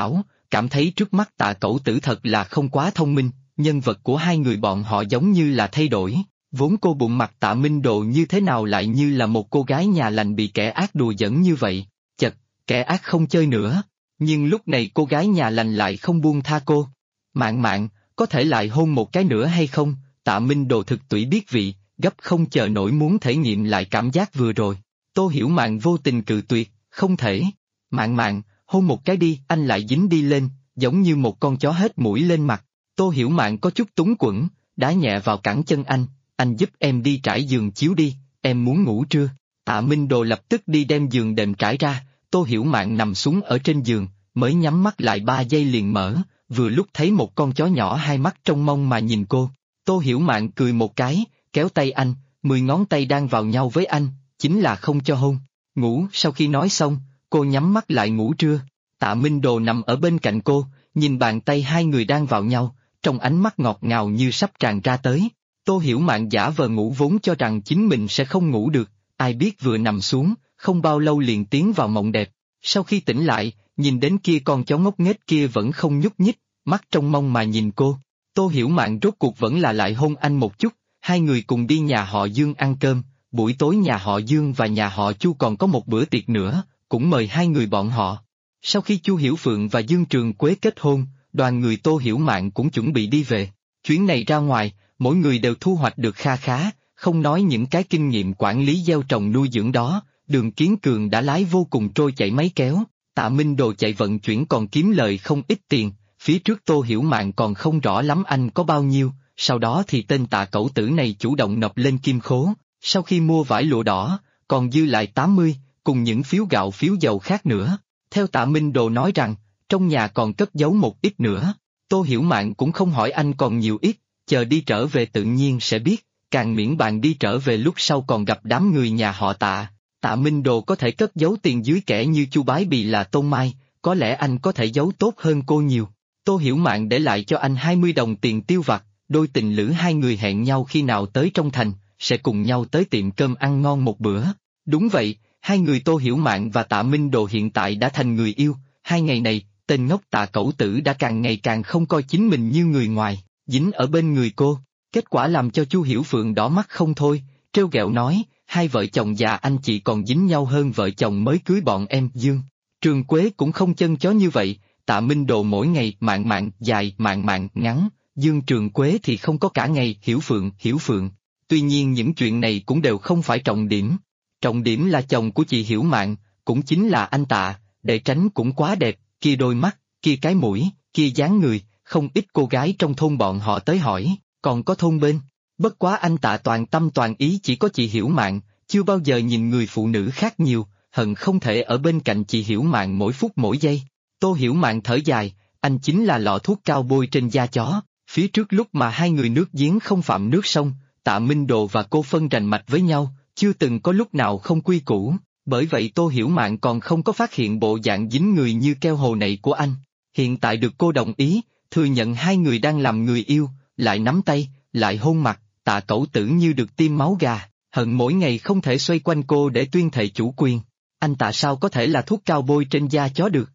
cảm thấy trước mắt Tạ Cẩu Tử thật là không quá thông minh, nhân vật của hai người bọn họ giống như là thay đổi, vốn cô bụng mặt Tạ Minh Đồ như thế nào lại như là một cô gái nhà lành bị kẻ ác đùa giỡn như vậy, chật, kẻ ác không chơi nữa, nhưng lúc này cô gái nhà lành lại không buông tha cô. Mạn Mạn, có thể lại hôn một cái nữa hay không? Tạ Minh Đồ thực tủy biết vị, gấp không chờ nổi muốn thể nghiệm lại cảm giác vừa rồi. Tô Hiểu Mạn vô tình cự tuyệt, không thể. Mạn Mạn, hôn một cái đi, anh lại dính đi lên, giống như một con chó hết mũi lên mặt. Tô Hiểu Mạn có chút túng quẫn, đá nhẹ vào cẳng chân anh giúp em đi trải giường chiếu đi, em muốn ngủ trưa. Tạ Minh Đồ lập tức đi đem giường đệm trải ra, Tô Hiểu Mạn nằm xuống ở trên giường, mới nhắm mắt lại 3 giây liền mở, vừa lúc thấy một con chó nhỏ hai mắt trông mong mà nhìn cô. Tô Hiểu Mạn cười một cái, kéo tay anh, 10 ngón tay đang vào nhau với anh, chính là không cho hôn. Ngủ, sau khi nói xong, cô nhắm mắt lại ngủ trưa. Tạ Minh Đồ nằm ở bên cạnh cô, nhìn bàn tay hai người đang vào nhau, trong ánh mắt ngọt ngào như sắp tràn ra tới. Tô Hiểu Mạn giả vờ ngủ vốn cho rằng chính mình sẽ không ngủ được, ai biết vừa nằm xuống, không bao lâu liền tiến vào mộng đẹp. Sau khi tỉnh lại, nhìn đến kia con chó ngốc nghếch kia vẫn không nhúc nhích, mắt trông mong mà nhìn cô. Tô Hiểu Mạn rốt cuộc vẫn là lại hôn anh một chút, hai người cùng đi nhà họ Dương ăn cơm, buổi tối nhà họ Dương và nhà họ Chu còn có một bữa tiệc nữa, cũng mời hai người bọn họ. Sau khi Chu Hiểu Phượng và Dương Trường Quế kết hôn, đoàn người Tô Hiểu Mạn cũng chuẩn bị đi về. Chuyến này ra ngoài, mỗi người đều thu hoạch được kha khá, không nói những cái kinh nghiệm quản lý gieo trồng nuôi dưỡng đó, Đường Kiến Cường đã lái vô cùng trôi chảy máy kéo, Tạ Minh Đồ chạy vận chuyển còn kiếm lời không ít tiền, phía trước Tô Hiểu Mạn còn không rõ lắm anh có bao nhiêu, sau đó thì tên Tạ Cẩu Tử này chủ động nộp lên kim khố, sau khi mua vải lụa đỏ, còn dư lại 80, cùng những phiếu gạo phiếu dầu khác nữa. Theo Tạ Minh Đồ nói rằng, trong nhà còn cất giấu một ít nữa, Tô Hiểu Mạn cũng không hỏi anh còn nhiều ít, chờ đi trở về tự nhiên sẽ biết, càng miễn bàn đi trở về lúc sau còn gặp đám người nhà họ Tạ. Tạ Minh Đồ có thể cất giấu tiền dưới kẻ như Chu Bái Bì là Tôn Mai, có lẽ anh có thể giấu tốt hơn cô nhiều. Tô Hiểu Mạn để lại cho anh 20 đồng tiền tiêu vặt, đôi tình lữ hai người hẹn nhau khi nào tới trong thành, sẽ cùng nhau tới tiệm cơm ăn ngon một bữa. Đúng vậy, hai người Tô Hiểu Mạn và Tạ Minh Đồ hiện tại đã thành người yêu, 2 ngày này, tên ngốc Tạ Cẩu Tử đã càng ngày càng không coi chính mình như người ngoài, dính ở bên người cô. Kết quả làm cho Chu Hiểu Phượng đỏ mắt không thôi, trêu ghẹo nói, hai vợ chồng già anh chị còn dính nhau hơn vợ chồng mới cưới bọn em. Dương Trường Quế cũng không chân chó như vậy, Tạ Minh Đồ mỗi ngày Mạn Mạn dài Mạn Mạn ngắn, Dương Trường Quế thì không có cả ngày Hiểu Phượng. Tuy nhiên những chuyện này cũng đều không phải trọng điểm là chồng của chị Hiểu Mạn, cũng chính là anh Tạ, để tránh cũng quá đẹp, kia đôi mắt, kia cái mũi, kia dáng người, không ít cô gái trong thôn bọn họ tới hỏi, còn có thôn bên. Bất quá anh Tạ toàn tâm toàn ý chỉ có chị Hiểu Mạn, chưa bao giờ nhìn người phụ nữ khác nhiều, hận không thể ở bên cạnh chị Hiểu Mạn mỗi phút mỗi giây. Tô Hiểu Mạn thở dài, anh chính là lọ thuốc cao bôi trên da chó. Phía trước lúc mà hai người nước giếng không phạm nước sông, Tạ Minh Đồ và cô phân rành mạch với nhau, chưa từng có lúc nào không quy củ, bởi vậy Tô Hiểu Mạn còn không có phát hiện bộ dạng dính người như keo hồ này của anh. Hiện tại được cô đồng ý, thừa nhận hai người đang làm người yêu, lại nắm tay, lại hôn mặt, Tạ Cẩu Tử như được tiêm máu gà, hận mỗi ngày không thể xoay quanh cô để tuyên thệ chủ quyền. Anh Tạ sao có thể là thuốc cao bôi trên da chó được?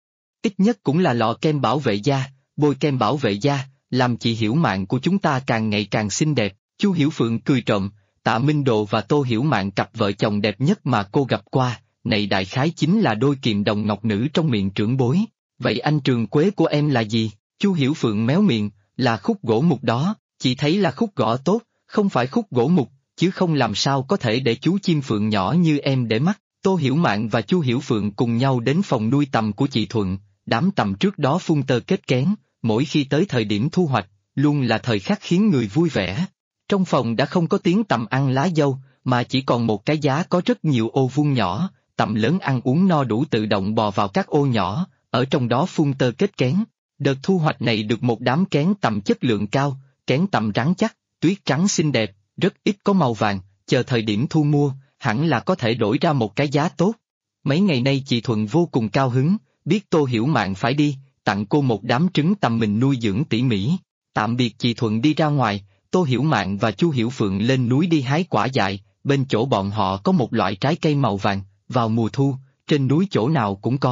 Ít nhất cũng là lọ kem bảo vệ da, bôi kem bảo vệ da, làm chị Hiểu Mạn của chúng ta càng ngày càng xinh đẹp. Chu Hiểu Phượng cười trộm, Tạ Minh Đồ và Tô Hiểu Mạn cặp vợ chồng đẹp nhất mà cô gặp qua, này đại khái chính là đôi kiềm đồng ngọc nữ trong miệng trưởng bối. Vậy anh Trường Quế của em là gì? Chu Hiểu Phượng méo miệng, là khúc gỗ mục đó, chị thấy là khúc gõ tốt, không phải khúc gỗ mục, chứ không làm sao có thể để chú chim phượng nhỏ như em để mắt. Tô Hiểu Mạn và Chu Hiểu Phượng cùng nhau đến phòng nuôi tầm của chị Thuận, đám tầm trước đó phun tơ kết kén, mỗi khi tới thời điểm thu hoạch, luôn là thời khắc khiến người vui vẻ. Trong phòng đã không có tiếng tầm ăn lá dâu, mà chỉ còn một cái giá có rất nhiều ô vuông nhỏ, tầm lớn ăn uống no đủ tự động bò vào các ô nhỏ, ở trong đó phun tơ kết kén. Đợt thu hoạch này được một đám kén tầm chất lượng cao, kén tầm rắn chắc, tuyết trắng xinh đẹp, rất ít có màu vàng, chờ thời điểm thu mua, hẳn là có thể đổi ra một cái giá tốt. Mấy ngày nay chị Thuận vô cùng cao hứng, biết Tô Hiểu Mạn phải đi, tặng cô một đám trứng tầm mình nuôi dưỡng tỉ mỉ. Tạm biệt chị Thuận đi ra ngoài, Tô Hiểu Mạn và Chu Hiểu Phượng lên núi đi hái quả dại, bên chỗ bọn họ có một loại trái cây màu vàng, vào mùa thu, trên núi chỗ nào cũng có,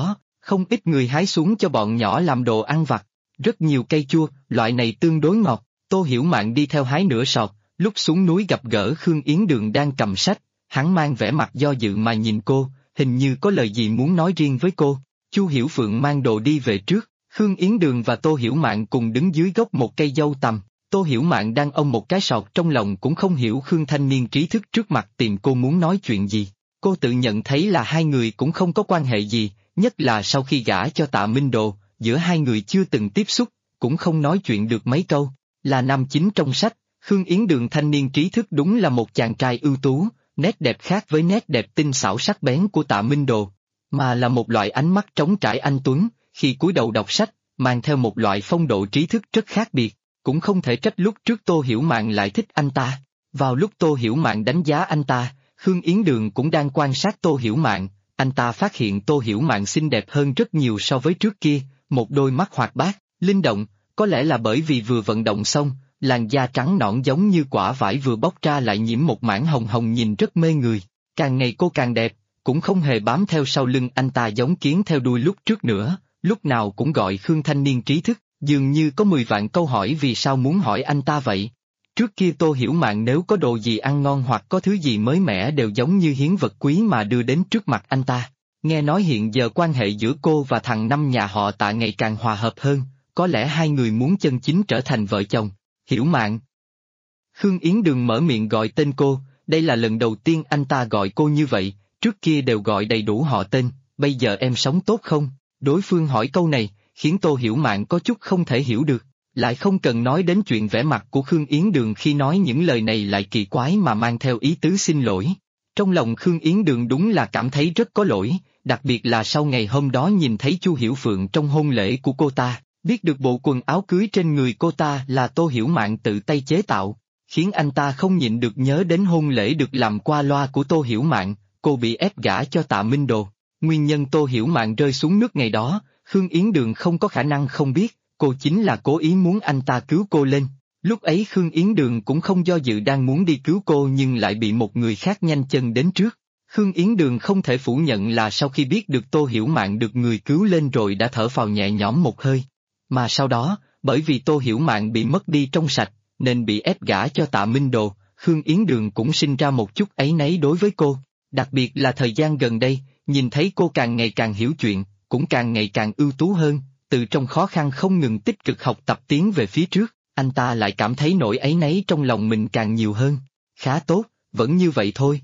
Không ít người hái xuống cho bọn nhỏ làm đồ ăn vặt. Rất nhiều cây chua, loại này tương đối ngọt. Tô Hiểu Mạn đi theo hái nửa sọt, lúc xuống núi gặp gỡ Khương Yến Đường đang cầm sách, hắn mang vẻ mặt do dự mà nhìn cô, hình như có lời gì muốn nói riêng với cô. Chu Hiểu Phượng mang đồ đi về trước, Khương Yến Đường và Tô Hiểu Mạn cùng đứng dưới gốc một cây dâu tằm. Tô Hiểu Mạn đang ôm một cái sọt trong lòng cũng không hiểu Khương thanh niên trí thức trước mặt tìm cô muốn nói chuyện gì. Cô tự nhận thấy là hai người cũng không có quan hệ gì, nhất là sau khi gả cho Tạ Minh Đồ, giữa hai người chưa từng tiếp xúc, cũng không nói chuyện được mấy câu. Là nam chính trong sách, Khương Yến Đường thanh niên trí thức đúng là một chàng trai ưu tú, nét đẹp khác với nét đẹp tinh xảo sắc bén của Tạ Minh Đồ, mà là một loại ánh mắt trống trải anh tuấn, khi cúi đầu đọc sách, mang theo một loại phong độ trí thức rất khác biệt, cũng không thể trách lúc trước Tô Hiểu Mạn lại thích anh ta. Vào lúc Tô Hiểu Mạn đánh giá anh ta, Khương Yến Đường cũng đang quan sát Tô Hiểu Mạn, anh ta phát hiện Tô Hiểu Mạn xinh đẹp hơn rất nhiều so với trước kia, một đôi mắt hoạt bát, linh động, có lẽ là bởi vì vừa vận động xong, làn da trắng nõn giống như quả vải vừa bóc ra lại nhiễm một mảng hồng hồng nhìn rất mê người, càng ngày cô càng đẹp, cũng không hề bám theo sau lưng anh ta giống kiến theo đuôi lúc trước nữa, lúc nào cũng gọi Khương thanh niên trí thức, dường như có 10 vạn câu hỏi vì sao muốn hỏi anh ta vậy. Trước kia Tô Hiểu Mạn nếu có đồ gì ăn ngon hoặc có thứ gì mới mẻ đều giống như hiến vật quý mà đưa đến trước mặt anh ta. Nghe nói hiện giờ quan hệ giữa cô và thằng Năm nhà họ Tạ ngày càng hòa hợp hơn, có lẽ hai người muốn chân chính trở thành vợ chồng. Hiểu Mạn. Khương Yến Đường mở miệng gọi tên cô, đây là lần đầu tiên anh ta gọi cô như vậy, trước kia đều gọi đầy đủ họ tên, bây giờ em sống tốt không? Đối phương hỏi câu này, khiến Tô Hiểu Mạn có chút không thể hiểu được, lại không cần nói đến chuyện vẻ mặt của Khương Yến Đường khi nói những lời này lại kỳ quái mà mang theo ý tứ xin lỗi. Trong lòng Khương Yến Đường đúng là cảm thấy rất có lỗi, đặc biệt là sau ngày hôm đó nhìn thấy Chu Hiểu Phượng trong hôn lễ của cô ta, biết được bộ quần áo cưới trên người cô ta là Tô Hiểu Mạn tự tay chế tạo, khiến anh ta không nhịn được nhớ đến hôn lễ được làm qua loa của Tô Hiểu Mạn, cô bị ép gả cho Tạ Minh Đồ. Nguyên nhân Tô Hiểu Mạn rơi xuống nước ngày đó, Khương Yến Đường không có khả năng không biết, cô chính là cố ý muốn anh ta cứu cô lên. Lúc ấy Khương Yến Đường cũng không do dự đang muốn đi cứu cô nhưng lại bị một người khác nhanh chân đến trước. Khương Yến Đường không thể phủ nhận là sau khi biết được Tô Hiểu Mạn được người cứu lên rồi đã thở phào nhẹ nhõm một hơi. Mà sau đó, bởi vì Tô Hiểu Mạn bị mất đi trong sạch, nên bị ép gả cho Tạ Minh Đồ, Khương Yến Đường cũng sinh ra một chút áy náy đối với cô. Đặc biệt là thời gian gần đây, nhìn thấy cô càng ngày càng hiểu chuyện, cũng càng ngày càng ưu tú hơn, từ trong khó khăn không ngừng tích cực học tập tiến về phía trước, anh ta lại cảm thấy nỗi áy náy trong lòng mình càng nhiều hơn. Khá tốt, vẫn như vậy thôi.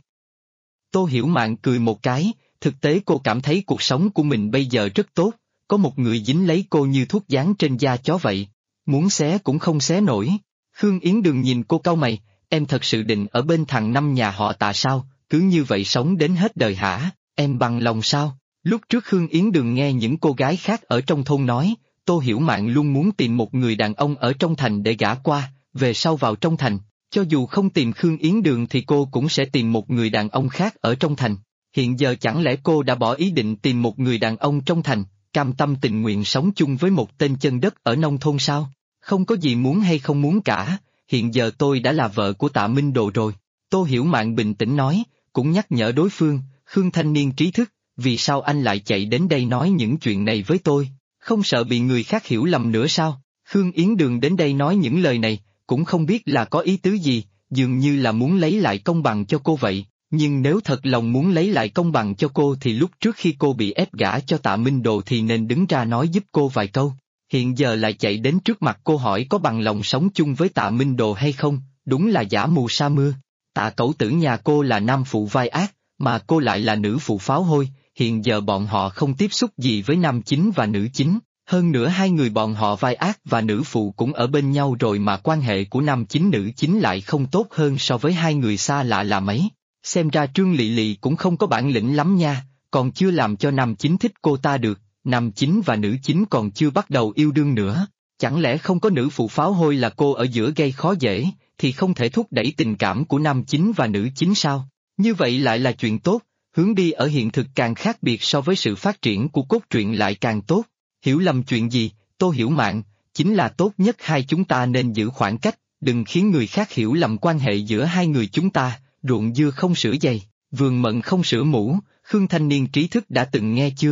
Tô Hiểu Mạn cười một cái, thực tế cô cảm thấy cuộc sống của mình bây giờ rất tốt, có một người dính lấy cô như thuốc dán trên da chó vậy, muốn xé cũng không xé nổi. Khương Yến Đường nhìn cô cau mày, em thật sự định ở bên thằng Năm nhà họ Tạ sao, cứ như vậy sống đến hết đời hả, em bằng lòng sao? Lúc trước Khương Yến Đường nghe những cô gái khác ở trong thôn nói, Tô Hiểu Mạn luôn muốn tìm một người đàn ông ở trong thành để gả qua, về sau vào trong thành, cho dù không tìm Khương Yến Đường thì cô cũng sẽ tìm một người đàn ông khác ở trong thành. Hiện giờ chẳng lẽ cô đã bỏ ý định tìm một người đàn ông trong thành, cam tâm tình nguyện sống chung với một tên chân đất ở nông thôn sao? Không có gì muốn hay không muốn cả, hiện giờ tôi đã là vợ của Tạ Minh Đồ rồi. Tô Hiểu Mạn bình tĩnh nói, cũng nhắc nhở đối phương, Khương thanh niên trí thức, vì sao anh lại chạy đến đây nói những chuyện này với tôi, không sợ bị người khác hiểu lầm nữa sao? Khương Yến Đường đến đây nói những lời này, cũng không biết là có ý tứ gì, dường như là muốn lấy lại công bằng cho cô vậy, nhưng nếu thật lòng muốn lấy lại công bằng cho cô thì lúc trước khi cô bị ép gả cho Tạ Minh Đồ thì nên đứng ra nói giúp cô vài câu, hiện giờ lại chạy đến trước mặt cô hỏi có bằng lòng sống chung với Tạ Minh Đồ hay không, đúng là giả mù sa mưa. Tạ cẩu tử nhà cô là nam phụ vai ác, mà cô lại là nữ phụ pháo hôi, hiện giờ bọn họ không tiếp xúc gì với nam chính và nữ chính, hơn nữa hai người bọn họ vai ác và nữ phụ cũng ở bên nhau rồi mà quan hệ của nam chính nữ chính lại không tốt hơn so với hai người xa lạ là mấy. Xem ra Trương Lị Lị cũng không có bản lĩnh lắm nha, còn chưa làm cho nam chính thích cô ta được, nam chính và nữ chính còn chưa bắt đầu yêu đương nữa, chẳng lẽ không có nữ phụ pháo hôi là cô ở giữa gây khó dễ, thì không thể thúc đẩy tình cảm của nam chính và nữ chính sao? Như vậy lại là chuyện tốt, hướng đi ở hiện thực càng khác biệt so với sự phát triển của cốt truyện lại càng tốt. Hiểu lầm chuyện gì, Tô Hiểu Mạn, chính là tốt nhất hai chúng ta nên giữ khoảng cách, đừng khiến người khác hiểu lầm quan hệ giữa hai người chúng ta, ruộng dưa không sửa giày, vườn mận không sửa mũ, Khương thanh niên trí thức đã từng nghe chưa?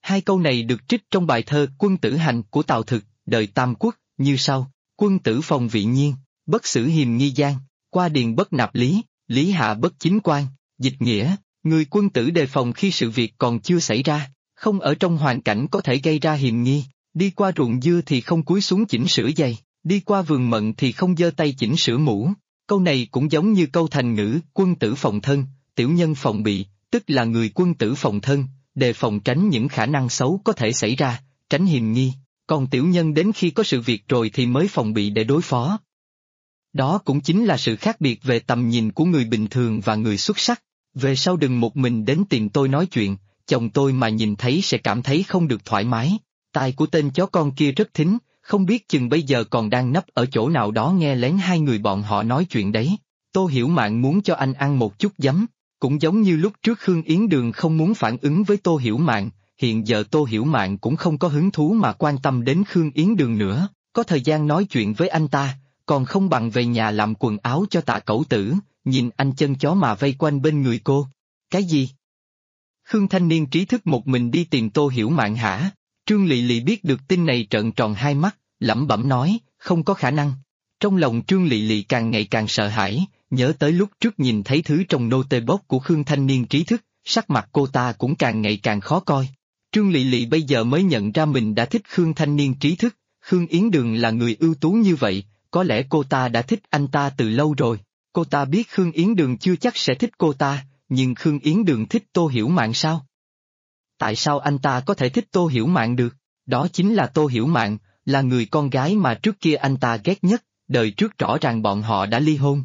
Hai câu này được trích trong bài thơ Quân Tử Hành của Tào Thực, đời Tam Quốc, như sau: Quân tử phòng vị nhiên, bất xử hiềm nghi gian, qua điền bất nạp lý, lý hạ bất chính quan. Dịch nghĩa, người quân tử đề phòng khi sự việc còn chưa xảy ra, không ở trong hoàn cảnh có thể gây ra hiềm nghi, đi qua ruộng dưa thì không cúi xuống chỉnh sửa giày, đi qua vườn mận thì không giơ tay chỉnh sửa mũ. Câu này cũng giống như câu thành ngữ quân tử phòng thân, tiểu nhân phòng bị, tức là người quân tử phòng thân, đề phòng tránh những khả năng xấu có thể xảy ra, tránh hiềm nghi, còn tiểu nhân đến khi có sự việc rồi thì mới phòng bị để đối phó. Đó cũng chính là sự khác biệt về tầm nhìn của người bình thường và người xuất sắc. Về sau đừng một mình đến tìm tôi nói chuyện, chồng tôi mà nhìn thấy sẽ cảm thấy không được thoải mái. Tai của tên chó con kia rất thính, không biết chừng bây giờ còn đang nấp ở chỗ nào đó nghe lén hai người bọn họ nói chuyện đấy. Tô Hiểu Mạn muốn cho anh ăn một chút giấm, cũng giống như lúc trước Khương Yến Đường không muốn phản ứng với Tô Hiểu Mạn, hiện giờ Tô Hiểu Mạn cũng không có hứng thú mà quan tâm đến Khương Yến Đường nữa, có thời gian nói chuyện với anh ta, còn không bằng về nhà làm quần áo cho Tạ Cẩu Tử, nhìn anh chân chó mà vây quanh bên người cô. Cái gì? Khương thanh niên trí thức một mình đi tìm Tô Hiểu Mạn hả? Trương Lị Lị biết được tin này trợn tròn hai mắt, lẩm bẩm nói, không có khả năng. Trong lòng Trương Lị Lị càng ngày càng sợ hãi, nhớ tới lúc trước nhìn thấy thứ trong notebook box của Khương thanh niên trí thức, sắc mặt cô ta cũng càng ngày càng khó coi. Trương Lị Lị bây giờ mới nhận ra mình đã thích Khương thanh niên trí thức, Khương Yến Đường là người ưu tú như vậy, có lẽ cô ta đã thích anh ta từ lâu rồi. Cô ta biết Khương Yến Đường chưa chắc sẽ thích cô ta, nhưng Khương Yến Đường thích Tô Hiểu Mạn sao? Tại sao anh ta có thể thích Tô Hiểu Mạn được? Đó chính là Tô Hiểu Mạn, là người con gái mà trước kia anh ta ghét nhất, đời trước rõ ràng bọn họ đã ly hôn.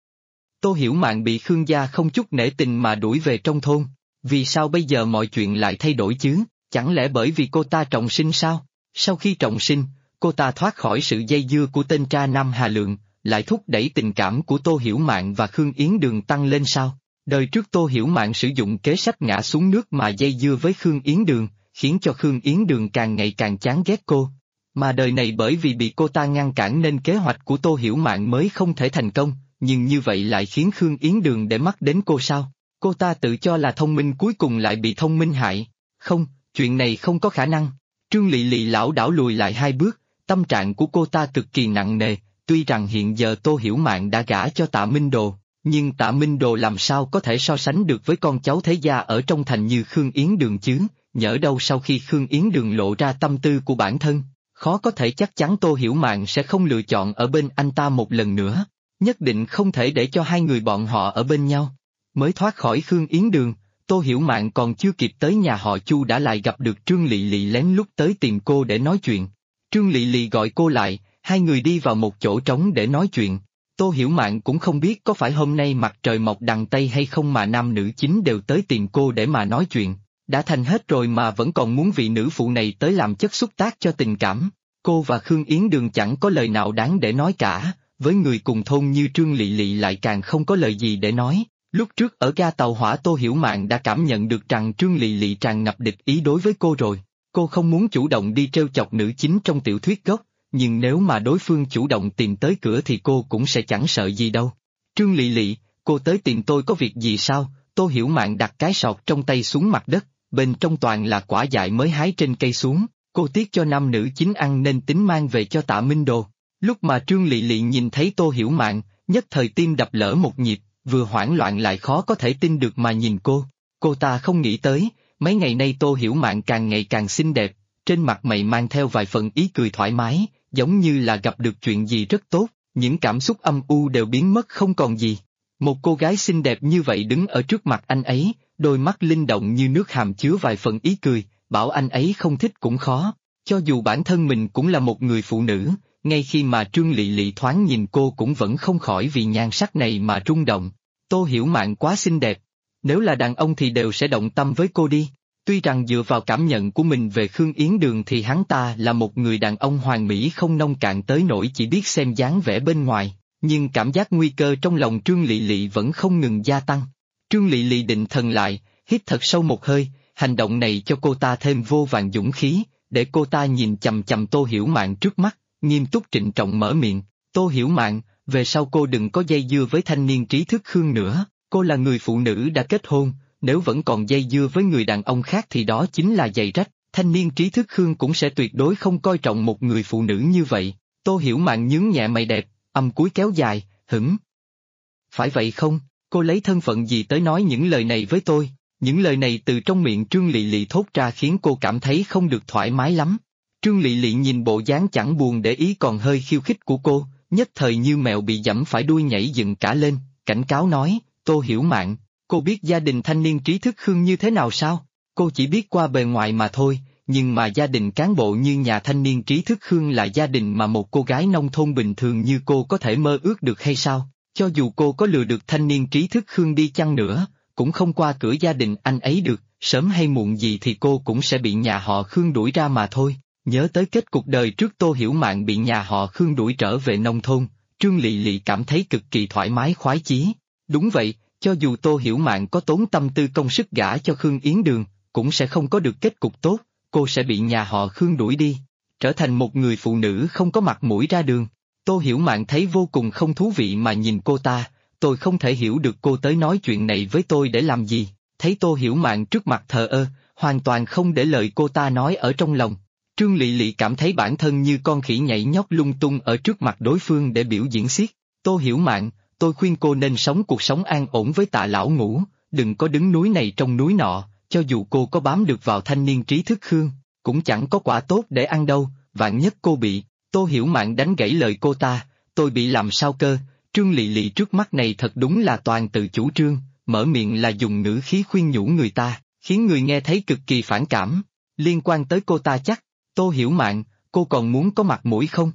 Tô Hiểu Mạn bị Khương gia không chút nể tình mà đuổi về trong thôn, vì sao bây giờ mọi chuyện lại thay đổi chứ? Chẳng lẽ bởi vì cô ta trọng sinh sao? Sau khi trọng sinh, cô ta thoát khỏi sự dây dưa của tên tra Nam Hà Lượng, lại thúc đẩy tình cảm của Tô Hiểu Mạn và Khương Yến Đường tăng lên sao? Đời trước Tô Hiểu Mạn sử dụng kế sách ngã xuống nước mà dây dưa với Khương Yến Đường, khiến cho Khương Yến Đường càng ngày càng chán ghét cô. Mà đời này bởi vì bị cô ta ngăn cản nên kế hoạch của Tô Hiểu Mạn mới không thể thành công, nhưng như vậy lại khiến Khương Yến Đường để mắt đến cô sao? Cô ta tự cho là thông minh cuối cùng lại bị thông minh hại. Không, chuyện này không có khả năng. Trương Lị Lị lảo đảo lùi lại hai bước, tâm trạng của cô ta cực kỳ nặng nề, tuy rằng hiện giờ Tô Hiểu Mạn đã gả cho Tạ Minh Đồ, nhưng Tạ Minh Đồ làm sao có thể so sánh được với con cháu thế gia ở trong thành như Khương Yến Đường chứ, nhỡ đâu sau khi Khương Yến Đường lộ ra tâm tư của bản thân, khó có thể chắc chắn Tô Hiểu Mạn sẽ không lựa chọn ở bên anh ta một lần nữa, nhất định không thể để cho hai người bọn họ ở bên nhau. Mới thoát khỏi Khương Yến Đường, Tô Hiểu Mạn còn chưa kịp tới nhà họ Chu đã lại gặp được Trương Lị Lị lén lút tới tìm cô để nói chuyện. Trương Lị Lị gọi cô lại, hai người đi vào một chỗ trống để nói chuyện. Tô Hiểu Mạn cũng không biết có phải hôm nay mặt trời mọc đằng Tây hay không mà nam nữ chính đều tới tìm cô để mà nói chuyện. Đã thành hết rồi mà vẫn còn muốn vị nữ phụ này tới làm chất xúc tác cho tình cảm. Cô và Khương Yến Đường chẳng có lời nào đáng để nói cả, với người cùng thôn như Trương Lị Lị lại càng không có lời gì để nói. Lúc trước ở ga tàu hỏa Tô Hiểu Mạn đã cảm nhận được rằng Trương Lị Lị tràn ngập địch ý đối với cô rồi. Cô không muốn chủ động đi trêu chọc nữ chính trong tiểu thuyết gốc, nhưng nếu mà đối phương chủ động tìm tới cửa thì cô cũng sẽ chẳng sợ gì đâu. Trương Lị Lị, cô tới tìm tôi có việc gì sao? Tô Hiểu Mạn đặt cái sọt trong tay xuống mặt đất, bên trong toàn là quả dại mới hái trên cây xuống, cô tiếc cho nam nữ chính ăn nên tính mang về cho Tạ Minh Đồ. Lúc mà Trương Lị Lị nhìn thấy Tô Hiểu Mạn, nhất thời tim đập lỡ một nhịp, vừa hoảng loạn lại khó có thể tin được mà nhìn cô ta không nghĩ tới, mấy ngày nay Tô Hiểu Mạn càng ngày càng xinh đẹp, trên mặt mày mang theo vài phần ý cười thoải mái, giống như là gặp được chuyện gì rất tốt, những cảm xúc âm u đều biến mất không còn gì. Một cô gái xinh đẹp như vậy đứng ở trước mặt anh ấy, đôi mắt linh động như nước hàm chứa vài phần ý cười, bảo anh ấy không thích cũng khó, cho dù bản thân mình cũng là một người phụ nữ, ngay khi mà Trương Lị Lị thoáng nhìn cô cũng vẫn không khỏi vì nhan sắc này mà rung động. Tô Hiểu Mạn quá xinh đẹp, nếu là đàn ông thì đều sẽ động tâm với cô đi. Tuy rằng dựa vào cảm nhận của mình về Khương Yến Đường thì hắn ta là một người đàn ông hoàn mỹ không nông cạn tới nỗi chỉ biết xem dáng vẻ bên ngoài, nhưng cảm giác nguy cơ trong lòng Trương Lị Lị vẫn không ngừng gia tăng. Trương Lị Lị định thần lại, hít thật sâu một hơi, hành động này cho cô ta thêm vô vàn dũng khí, để cô ta nhìn chằm chằm Tô Hiểu Mạn trước mắt, nghiêm túc trịnh trọng mở miệng, Tô Hiểu Mạn, về sau cô đừng có dây dưa với thanh niên trí thức Khương nữa, cô là người phụ nữ đã kết hôn, nếu vẫn còn dây dưa với người đàn ông khác thì đó chính là giày rách, thanh niên trí thức Khương cũng sẽ tuyệt đối không coi trọng một người phụ nữ như vậy. Tô Hiểu Mạn nhướng nhẹ mày đẹp, âm cuối kéo dài, hửng. Phải vậy không, cô lấy thân phận gì tới nói những lời này với tôi? Những lời này từ trong miệng Trương Lệ Lệ thốt ra khiến cô cảm thấy không được thoải mái lắm. Trương Lệ Lệ nhìn bộ dáng chẳng buồn để ý còn hơi khiêu khích của cô, nhất thời như mèo bị giẫm phải đuôi nhảy dựng cả lên, cảnh cáo nói, Tô Hiểu Mạn, cô biết gia đình thanh niên trí thức Khương như thế nào sao? Cô chỉ biết qua bề ngoài mà thôi, nhưng mà gia đình cán bộ như nhà thanh niên trí thức Khương là gia đình mà một cô gái nông thôn bình thường như cô có thể mơ ước được hay sao? Cho dù cô có lừa được thanh niên trí thức Khương đi chăng nữa, cũng không qua cửa gia đình anh ấy được, sớm hay muộn gì thì cô cũng sẽ bị nhà họ Khương đuổi ra mà thôi. Nhớ tới kết cục đời trước Tô Hiểu Mạn bị nhà họ Khương đuổi trở về nông thôn, Trương Lệ Lệ cảm thấy cực kỳ thoải mái khoái chí. Đúng vậy, cho dù Tô Hiểu Mạn có tốn tâm tư công sức gả cho Khương Yến Đường, cũng sẽ không có được kết cục tốt, cô sẽ bị nhà họ Khương đuổi đi, trở thành một người phụ nữ không có mặt mũi ra đường. Tô Hiểu Mạn thấy vô cùng không thú vị mà nhìn cô ta, tôi không thể hiểu được cô tới nói chuyện này với tôi để làm gì. Thấy Tô Hiểu Mạn trước mặt thờ ơ, hoàn toàn không để lời cô ta nói ở trong lòng. Trương Lệ Lệ cảm thấy bản thân như con khỉ nhảy nhót lung tung ở trước mặt đối phương để biểu diễn xiếc. Tô Hiểu Mạn, tôi khuyên cô nên sống cuộc sống an ổn với Tạ lão ngũ, đừng có đứng núi này trong núi nọ, cho dù cô có bám được vào thanh niên trí thức Khương, cũng chẳng có quả tốt để ăn đâu, vạn nhất cô bị. Tô Hiểu Mạn đánh gãy lời cô ta, tôi bị làm sao cơ? Trương Lệ Lệ trước mắt này thật đúng là toàn tự chủ trương, mở miệng là dùng ngữ khí khuyên nhủ người ta, khiến người nghe thấy cực kỳ phản cảm. Liên quan tới cô ta chắc, Tô Hiểu Mạn, cô còn muốn có mặt mũi không?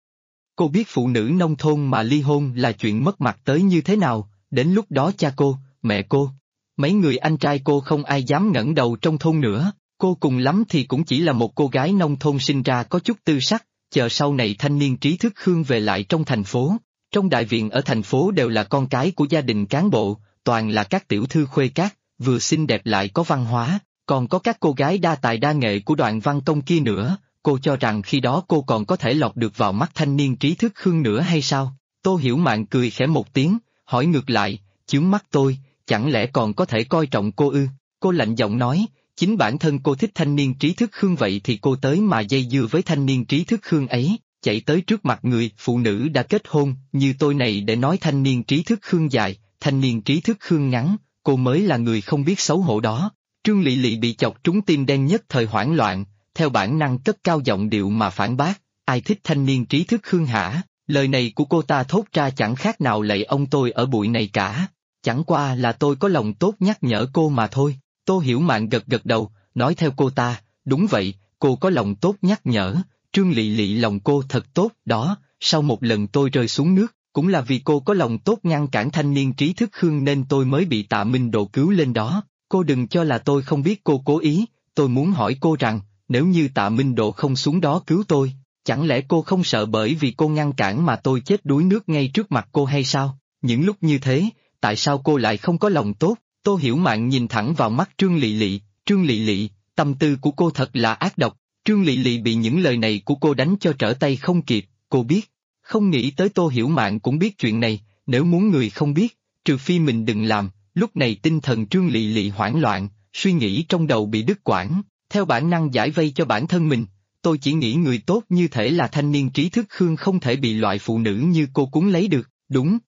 Cô biết phụ nữ nông thôn mà ly hôn là chuyện mất mặt tới như thế nào, đến lúc đó cha cô, mẹ cô, mấy người anh trai cô không ai dám ngẩng đầu trong thôn nữa, cô cùng lắm thì cũng chỉ là một cô gái nông thôn sinh ra có chút tư sắc, chờ sau này thanh niên trí thức Khương về lại trong thành phố. Trong đại viện ở thành phố đều là con cái của gia đình cán bộ, toàn là các tiểu thư khuê các, vừa xinh đẹp lại có văn hóa, còn có các cô gái đa tài đa nghệ của Đoạn Văn Công kia nữa, cô cho rằng khi đó cô còn có thể lọt được vào mắt thanh niên trí thức Khương nữa hay sao? Tô Hiểu Mạn cười khẽ một tiếng, hỏi ngược lại, chướng mắt tôi, chẳng lẽ còn có thể coi trọng cô ư? Cô lạnh giọng nói, chính bản thân cô thích thanh niên trí thức Khương vậy thì cô tới mà dây dưa với thanh niên trí thức Khương ấy, chạy tới trước mặt người phụ nữ đã kết hôn như tôi này để nói thanh niên trí thức Khương dài, thanh niên trí thức Khương ngắn, cô mới là người không biết xấu hổ đó. Trương Lệ Lệ bị chọc trúng tim đen nhất thời hoảng loạn, theo bản năng cất cao giọng điệu mà phản bác, ai thích thanh niên trí thức Khương hả? Lời này của cô ta thốt ra chẳng khác nào lạy ông tôi ở bụi này cả, chẳng qua là tôi có lòng tốt nhắc nhở cô mà thôi. Tô Hiểu Mạn gật gật đầu, nói theo cô ta, đúng vậy, cô có lòng tốt nhắc nhở, Trương Lệ Lệ lòng cô thật tốt đó, sau một lần tôi rơi xuống nước, cũng là vì cô có lòng tốt ngăn cản thanh niên trí thức Khương nên tôi mới bị Tạ Minh Độ cứu lên đó, cô đừng cho là tôi không biết cô cố ý, tôi muốn hỏi cô rằng, nếu như Tạ Minh Độ không xuống đó cứu tôi, chẳng lẽ cô không sợ bởi vì cô ngăn cản mà tôi chết đuối nước ngay trước mặt cô hay sao? Những lúc như thế, tại sao cô lại không có lòng tốt? Tô Hiểu Mạn nhìn thẳng vào mắt Trương Lệ Lệ, Trương Lệ Lệ, tâm tư của cô thật là ác độc. Trương Lệ Lệ bị những lời này của cô đánh cho trở tay không kịp, cô biết, không nghĩ tới Tô Hiểu Mạn cũng biết chuyện này, nếu muốn người không biết, trừ phi mình đừng làm. Lúc này tinh thần Trương Lệ Lệ hoảng loạn, suy nghĩ trong đầu bị đứt quãng, theo bản năng giải vây cho bản thân mình. Tôi chỉ nghĩ người tốt như thể là thanh niên trí thức Khương không thể bị loại phụ nữ như cô cuốn lấy được, đúng.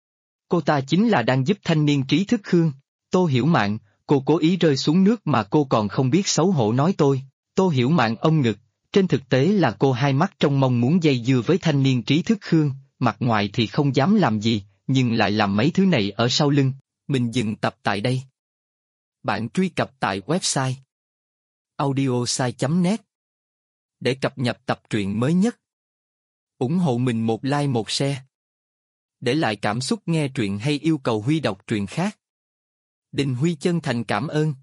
Cô ta chính là đang giúp thanh niên trí thức Khương. Tô Hiểu Mạn, cô cố ý rơi xuống nước mà cô còn không biết xấu hổ nói tôi. Tô Hiểu Mạn ôm ngực, trên thực tế là cô hai mắt trong mong muốn dây dưa với thanh niên trí thức Khương, mặt ngoài thì không dám làm gì, nhưng lại làm mấy thứ này ở sau lưng. Mình dừng tập tại đây. Bạn truy cập tại website audiosai.net để cập nhật tập truyện mới nhất. Ủng hộ mình một like một share. Để lại cảm xúc nghe truyện hay yêu cầu Huy đọc truyện khác. Đình Huy chân thành cảm ơn.